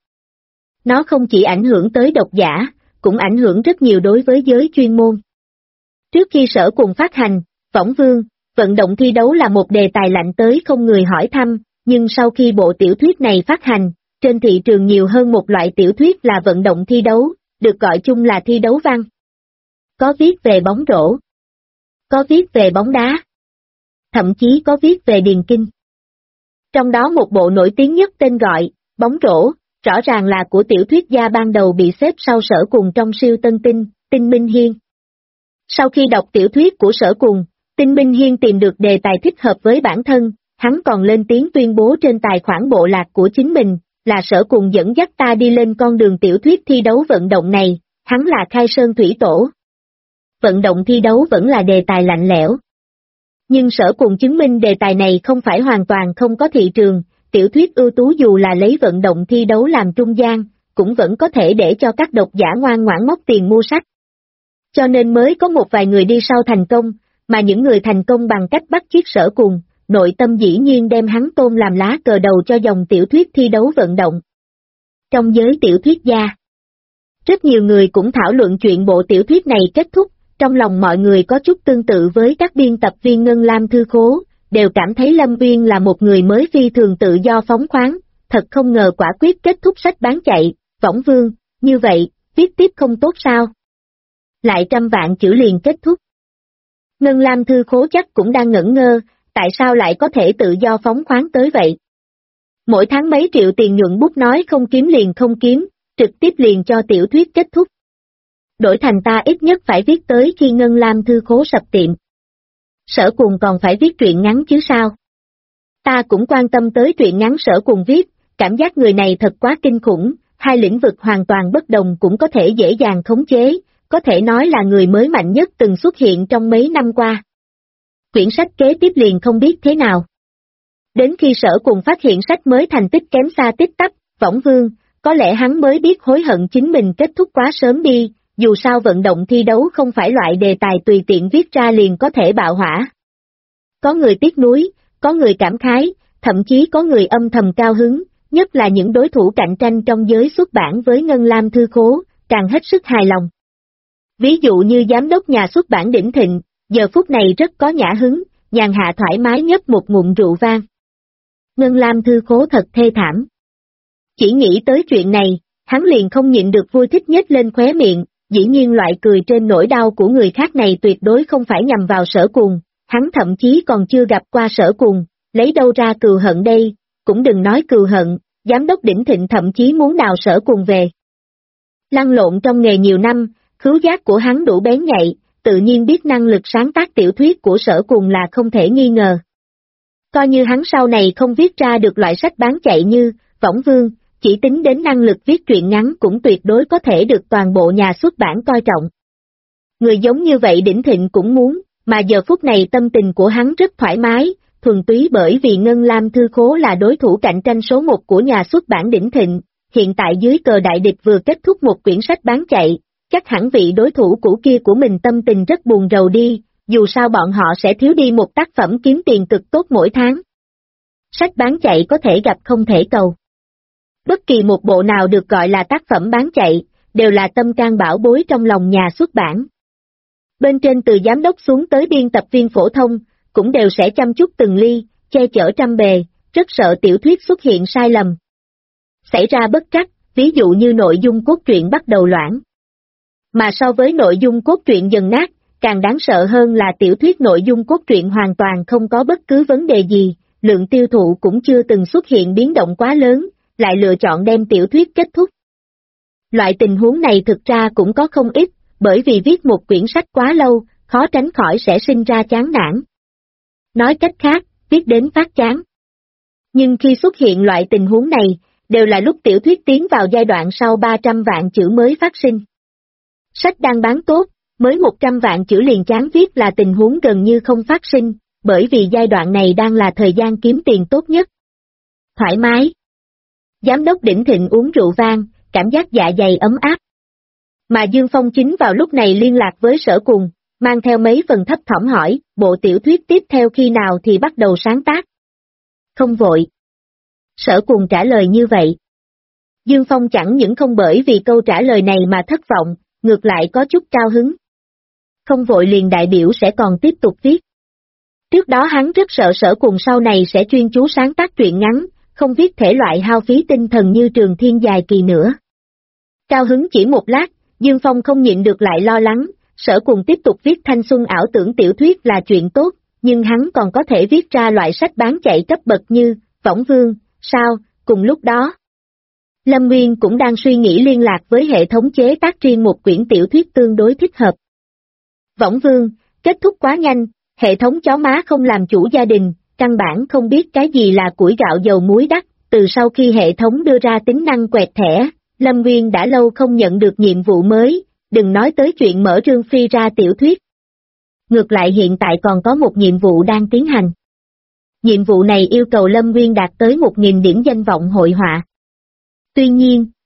Nó không chỉ ảnh hưởng tới độc giả, cũng ảnh hưởng rất nhiều đối với giới chuyên môn. Trước khi Sở Cùng phát hành, Võng Vương, vận động thi đấu là một đề tài lạnh tới không người hỏi thăm, nhưng sau khi bộ tiểu thuyết này phát hành, trên thị trường nhiều hơn một loại tiểu thuyết là vận động thi đấu, được gọi chung là thi đấu văn. Có viết về bóng rổ, có viết về bóng đá, thậm chí có viết về điền kinh. Trong đó một bộ nổi tiếng nhất tên gọi, Bóng rổ, rõ ràng là của tiểu thuyết gia ban đầu bị xếp sau Sở Cùng trong siêu tân tinh, Tinh Minh Hiên. Sau khi đọc tiểu thuyết của Sở Cùng, Tinh Minh Hiên tìm được đề tài thích hợp với bản thân, hắn còn lên tiếng tuyên bố trên tài khoản bộ lạc của chính mình, là Sở Cùng dẫn dắt ta đi lên con đường tiểu thuyết thi đấu vận động này, hắn là khai sơn thủy tổ. Vận động thi đấu vẫn là đề tài lạnh lẽo. Nhưng Sở Cùng chứng minh đề tài này không phải hoàn toàn không có thị trường, tiểu thuyết ưu tú dù là lấy vận động thi đấu làm trung gian, cũng vẫn có thể để cho các độc giả ngoan ngoãn móc tiền mua sách. Cho nên mới có một vài người đi sau thành công, mà những người thành công bằng cách bắt chước Sở Cùng, nội tâm dĩ nhiên đem hắn tôn làm lá cờ đầu cho dòng tiểu thuyết thi đấu vận động. Trong giới tiểu thuyết gia, rất nhiều người cũng thảo luận chuyện bộ tiểu thuyết này kết thúc, trong lòng mọi người có chút tương tự với các biên tập viên Ngân Lam Thư Khố, đều cảm thấy Lâm Uyên là một người mới phi thường tự do phóng khoáng, thật không ngờ quả quyết kết thúc sách bán chạy. Võng Vương, như vậy, viết tiếp không tốt sao? Lại 100 vạn chữ liền kết thúc. Ngân Lam Thư Khố chắc cũng đang ngẩn ngơ, tại sao lại có thể tự do phóng khoáng tới vậy? Mỗi tháng mấy triệu tiền nhuận bút nói không kiếm liền không kiếm, trực tiếp liền cho tiểu thuyết kết thúc. Đổi thành ta ít nhất phải viết tới khi Ngân Lam Thư Khố sập tiệm. Sở Cùng còn phải viết truyện ngắn chứ sao? Ta cũng quan tâm tới truyện ngắn Sở Cùng viết, cảm giác người này thật quá kinh khủng, hai lĩnh vực hoàn toàn bất đồng cũng có thể dễ dàng khống chế, có thể nói là người mới mạnh nhất từng xuất hiện trong mấy năm qua. Quyển sách kế tiếp liền không biết thế nào. Đến khi Sở Cùng phát hiện sách mới thành tích kém xa tích tắp, Võng Vương, có lẽ hắn mới biết hối hận chính mình kết thúc quá sớm đi, dù sao vận động thi đấu không phải loại đề tài tùy tiện viết ra liền có thể bạo hỏa. Có người tiếc nuối, có người cảm khái, thậm chí có người âm thầm cao hứng, nhất là những đối thủ cạnh tranh trong giới xuất bản với Ngân Lam Thư Khố, càng hết sức hài lòng. Ví dụ như giám đốc nhà xuất bản Đỉnh Thịnh, giờ phút này rất có nhã hứng, nhàn hạ thoải mái nhấp một ngụm rượu vang. Ngân Lam Thư Khố thật thê thảm. Chỉ nghĩ tới chuyện này, hắn liền không nhịn được vui thích nhếch lên khóe miệng, dĩ nhiên loại cười trên nỗi đau của người khác này tuyệt đối không phải nhằm vào Sở Cùng, hắn thậm chí còn chưa gặp qua Sở Cùng, lấy đâu ra cừu hận đây, cũng đừng nói cừu hận, giám đốc Đỉnh Thịnh thậm chí muốn đào Sở Cùng về. Lăn lộn trong nghề nhiều năm, khứu giác của hắn đủ bén nhạy, tự nhiên biết năng lực sáng tác tiểu thuyết của Sở Cùng là không thể nghi ngờ. Coi như hắn sau này không viết ra được loại sách bán chạy như Võng Vương, chỉ tính đến năng lực viết truyện ngắn cũng tuyệt đối có thể được toàn bộ nhà xuất bản coi trọng. Người giống như vậy Đỉnh Thịnh cũng muốn, mà giờ phút này tâm tình của hắn rất thoải mái, thuần túy bởi vì Ngân Lam Thư Khố là đối thủ cạnh tranh số 1 của nhà xuất bản Đỉnh Thịnh, hiện tại dưới cờ đại địch vừa kết thúc một quyển sách bán chạy, chắc hẳn vị đối thủ cũ kia của mình tâm tình rất buồn rầu đi, dù sao bọn họ sẽ thiếu đi một tác phẩm kiếm tiền cực tốt mỗi tháng. Sách bán chạy có thể gặp không thể cầu. Bất kỳ một bộ nào được gọi là tác phẩm bán chạy, đều là tâm can bảo bối trong lòng nhà xuất bản. Bên trên từ giám đốc xuống tới biên tập viên phổ thông, cũng đều sẽ chăm chút từng ly, che chở trăm bề, rất sợ tiểu thuyết xuất hiện sai lầm. Xảy ra bất trắc, ví dụ như nội dung cốt truyện bắt đầu loãng. Mà so với nội dung cốt truyện dần nát, càng đáng sợ hơn là tiểu thuyết nội dung cốt truyện hoàn toàn không có bất cứ vấn đề gì, lượng tiêu thụ cũng chưa từng xuất hiện biến động quá lớn, lại lựa chọn đem tiểu thuyết kết thúc. Loại tình huống này thực ra cũng có không ít, bởi vì viết một quyển sách quá lâu, khó tránh khỏi sẽ sinh ra chán nản. Nói cách khác, viết đến phát chán. Nhưng khi xuất hiện loại tình huống này, đều là lúc tiểu thuyết tiến vào giai đoạn sau 300 vạn chữ mới phát sinh. Sách đang bán tốt, mới 100 vạn chữ liền chán viết là tình huống gần như không phát sinh, bởi vì giai đoạn này đang là thời gian kiếm tiền tốt nhất. Thoải mái. Giám đốc Đỉnh Thịnh uống rượu vang, cảm giác dạ dày ấm áp. Mà Dương Phong chính vào lúc này liên lạc với Sở Cùng, mang theo mấy phần thấp thỏm hỏi, bộ tiểu thuyết tiếp theo khi nào thì bắt đầu sáng tác. Không vội. Sở Cùng trả lời như vậy. Dương Phong chẳng những không bởi vì câu trả lời này mà thất vọng, ngược lại có chút cao hứng. Không vội liền đại biểu sẽ còn tiếp tục viết. Trước đó hắn rất sợ Sở Cùng sau này sẽ chuyên chú sáng tác truyện ngắn, không viết thể loại hao phí tinh thần như Trường Thiên dài kỳ nữa. Cao hứng chỉ một lát, Dương Phong không nhịn được lại lo lắng, Sở Cùng tiếp tục viết thanh xuân ảo tưởng tiểu thuyết là chuyện tốt, nhưng hắn còn có thể viết ra loại sách bán chạy cấp bậc như Võng Vương, sao? Cùng lúc đó, Lâm Nguyên cũng đang suy nghĩ liên lạc với hệ thống chế tác riêng một quyển tiểu thuyết tương đối thích hợp. Võng Vương, kết thúc quá nhanh, hệ thống chó má không làm chủ gia đình, căn bản không biết cái gì là củi gạo dầu muối đắt, từ sau khi hệ thống đưa ra tính năng quẹt thẻ, Lâm Nguyên đã lâu không nhận được nhiệm vụ mới, đừng nói tới chuyện mở rương free ra tiểu thuyết. Ngược lại hiện tại còn có một nhiệm vụ đang tiến hành. Nhiệm vụ này yêu cầu Lâm Nguyên đạt tới 1000 điểm danh vọng hội họa. Tuy nhiên,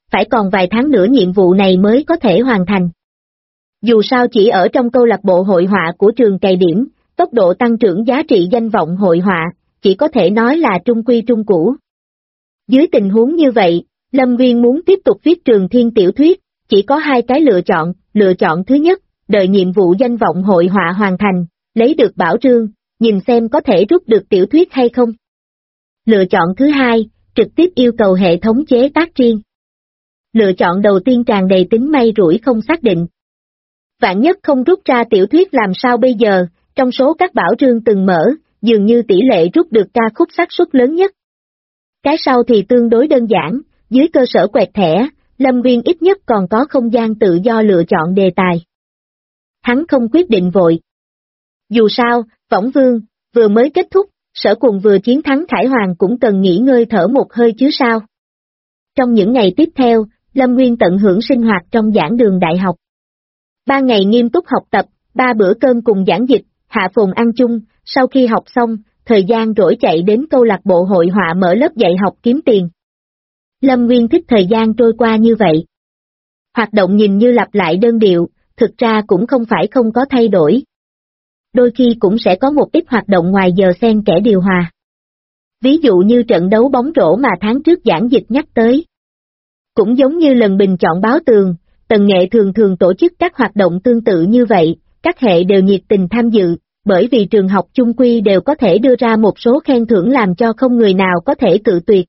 phải còn vài tháng nữa nhiệm vụ này mới có thể hoàn thành. Dù sao chỉ ở trong câu lạc bộ hội họa của trường cày điểm, tốc độ tăng trưởng giá trị danh vọng hội họa, chỉ có thể nói là trung quy trung cũ. Dưới tình huống như vậy, Lâm Nguyên muốn tiếp tục viết Trường Thiên tiểu thuyết, chỉ có hai cái lựa chọn thứ nhất, đợi nhiệm vụ danh vọng hội họa hoàn thành, lấy được bảo trương, nhìn xem có thể rút được tiểu thuyết hay không. Lựa chọn thứ hai, trực tiếp yêu cầu hệ thống chế tác riêng. Lựa chọn đầu tiên tràn đầy tính may rủi không xác định. Vạn nhất không rút ra tiểu thuyết làm sao bây giờ, trong số các bảo trương từng mở, dường như tỷ lệ rút được ca khúc xác suất lớn nhất. Cái sau thì tương đối đơn giản, dưới cơ sở quẹt thẻ, Lâm Nguyên ít nhất còn có không gian tự do lựa chọn đề tài. Hắn không quyết định vội. Dù sao, Võng Vương, vừa mới kết thúc, Sở Quần vừa chiến thắng Khải Hoàng cũng cần nghỉ ngơi thở một hơi chứ sao. Trong những ngày tiếp theo, Lâm Nguyên tận hưởng sinh hoạt trong giảng đường đại học. 3 ngày nghiêm túc học tập, 3 bữa cơm cùng giảng dịch, hạ phồn ăn chung, sau khi học xong, thời gian rỗi chạy đến câu lạc bộ hội họa mở lớp dạy học kiếm tiền. Lâm Nguyên thích thời gian trôi qua như vậy. Hoạt động nhìn như lặp lại đơn điệu, thực ra cũng không phải không có thay đổi. Đôi khi cũng sẽ có một ít hoạt động ngoài giờ xen kẽ điều hòa. Ví dụ như trận đấu bóng rổ mà tháng trước giảng dịch nhắc tới. Cũng giống như lần bình chọn báo tường, Tần Nghệ thường tổ chức các hoạt động tương tự như vậy, các hệ đều nhiệt tình tham dự, bởi vì trường học chung quy đều có thể đưa ra một số khen thưởng làm cho không người nào có thể cự tuyệt.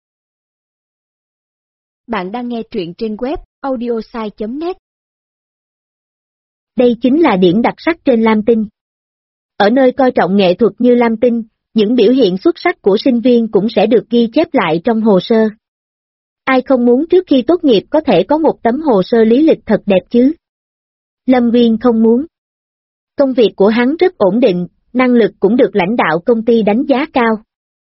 Bạn đang nghe truyện trên web audiosai.net. Đây chính là điểm đặc sắc trên Lam Tinh. Ở nơi coi trọng nghệ thuật như Lam Tinh, những biểu hiện xuất sắc của sinh viên cũng sẽ được ghi chép lại trong hồ sơ. Ai không muốn trước khi tốt nghiệp có thể có một tấm hồ sơ lý lịch thật đẹp chứ? Lâm Nguyên không muốn. Công việc của hắn rất ổn định, năng lực cũng được lãnh đạo công ty đánh giá cao.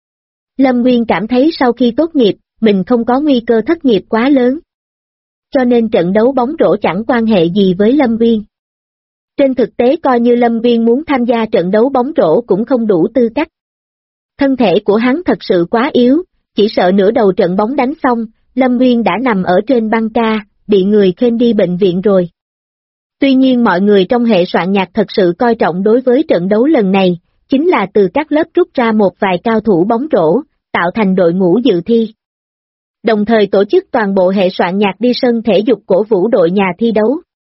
Lâm Nguyên cảm thấy sau khi tốt nghiệp, mình không có nguy cơ thất nghiệp quá lớn. Cho nên trận đấu bóng rổ chẳng quan hệ gì với Lâm Nguyên. Trên thực tế coi như Lâm Nguyên muốn tham gia trận đấu bóng rổ cũng không đủ tư cách. Thân thể của hắn thật sự quá yếu, chỉ sợ nửa đầu trận bóng đánh xong, Lâm Nguyên đã nằm ở trên băng ca, bị người khênh đi bệnh viện rồi. Tuy nhiên mọi người trong hệ soạn nhạc thật sự coi trọng đối với trận đấu lần này, chính là từ các lớp rút ra một vài cao thủ bóng rổ, tạo thành đội ngũ dự thi. Đồng thời tổ chức toàn bộ hệ soạn nhạc đi sân thể dục cổ vũ đội nhà thi đấu.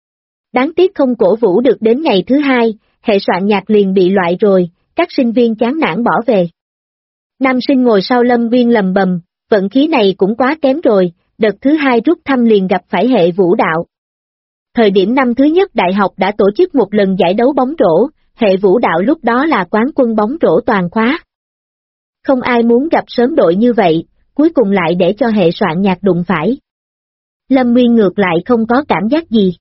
Đáng tiếc không cổ vũ được đến ngày thứ hai, hệ soạn nhạc liền bị loại rồi, các sinh viên chán nản bỏ về. Nam sinh ngồi sau Lâm Nguyên lầm bầm, vận khí này cũng quá kém rồi, đợt thứ hai rút thăm liền gặp phải hệ vũ đạo. Thời điểm năm thứ nhất đại học đã tổ chức một lần giải đấu bóng rổ, hệ vũ đạo lúc đó là quán quân bóng rổ toàn khóa. Không ai muốn gặp sớm đội như vậy, cuối cùng lại để cho hệ soạn nhạc đụng phải. Lâm Nguyên ngược lại không có cảm giác gì.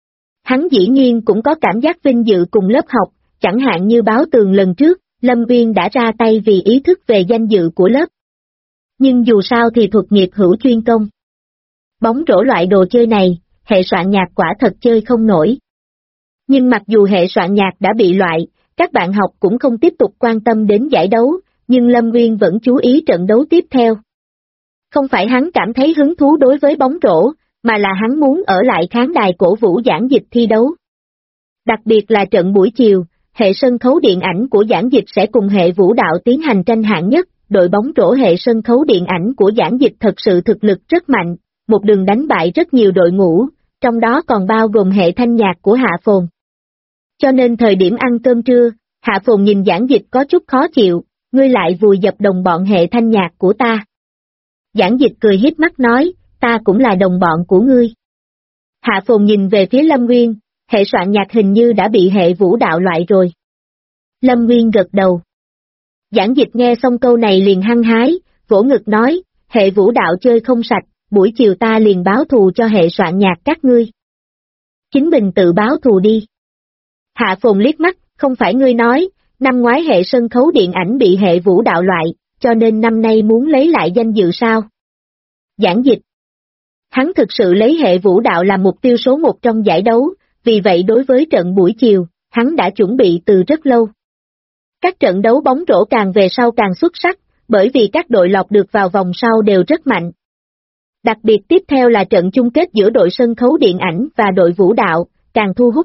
Hắn dĩ nhiên cũng có cảm giác vinh dự cùng lớp học, chẳng hạn như báo tường lần trước, Lâm Nguyên đã ra tay vì ý thức về danh dự của lớp. Nhưng dù sao thì thuật nghiệp hữu chuyên công. Bóng rổ loại đồ chơi này, hệ soạn nhạc quả thật chơi không nổi. Nhưng mặc dù hệ soạn nhạc đã bị loại, các bạn học cũng không tiếp tục quan tâm đến giải đấu, nhưng Lâm Nguyên vẫn chú ý trận đấu tiếp theo. Không phải hắn cảm thấy hứng thú đối với bóng rổ, mà là hắn muốn ở lại khán đài cổ vũ giảng dịch thi đấu. Đặc biệt là trận buổi chiều, hệ sân khấu điện ảnh của giảng dịch sẽ cùng hệ vũ đạo tiến hành tranh hạng nhất, đội bóng rổ hệ sân khấu điện ảnh của giảng dịch thật sự thực lực rất mạnh, một đường đánh bại rất nhiều đội ngũ, trong đó còn bao gồm hệ thanh nhạc của Hạ Phồn. Cho nên thời điểm ăn cơm trưa, Hạ Phồn nhìn giảng dịch có chút khó chịu, ngươi lại vùi dập đồng bọn hệ thanh nhạc của ta. Giảng dịch cười híp mắt nói, ta cũng là đồng bọn của ngươi. Hạ Phồn nhìn về phía Lâm Nguyên, hệ soạn nhạc hình như đã bị hệ vũ đạo loại rồi. Lâm Nguyên gật đầu. Giảng dịch nghe xong câu này liền hăng hái, vỗ ngực nói, hệ vũ đạo chơi không sạch, buổi chiều ta liền báo thù cho hệ soạn nhạc các ngươi. Chính mình tự báo thù đi. Hạ Phồn liếc mắt, không phải ngươi nói, năm ngoái hệ sân khấu điện ảnh bị hệ vũ đạo loại, cho nên năm nay muốn lấy lại danh dự sao? Giảng dịch. Hắn thực sự lấy hệ vũ đạo làm mục tiêu số 1 trong giải đấu, vì vậy đối với trận buổi chiều, hắn đã chuẩn bị từ rất lâu. Các trận đấu bóng rổ càng về sau càng xuất sắc, bởi vì các đội lọt được vào vòng sau đều rất mạnh. Đặc biệt tiếp theo là trận chung kết giữa đội sân khấu điện ảnh và đội vũ đạo, càng thu hút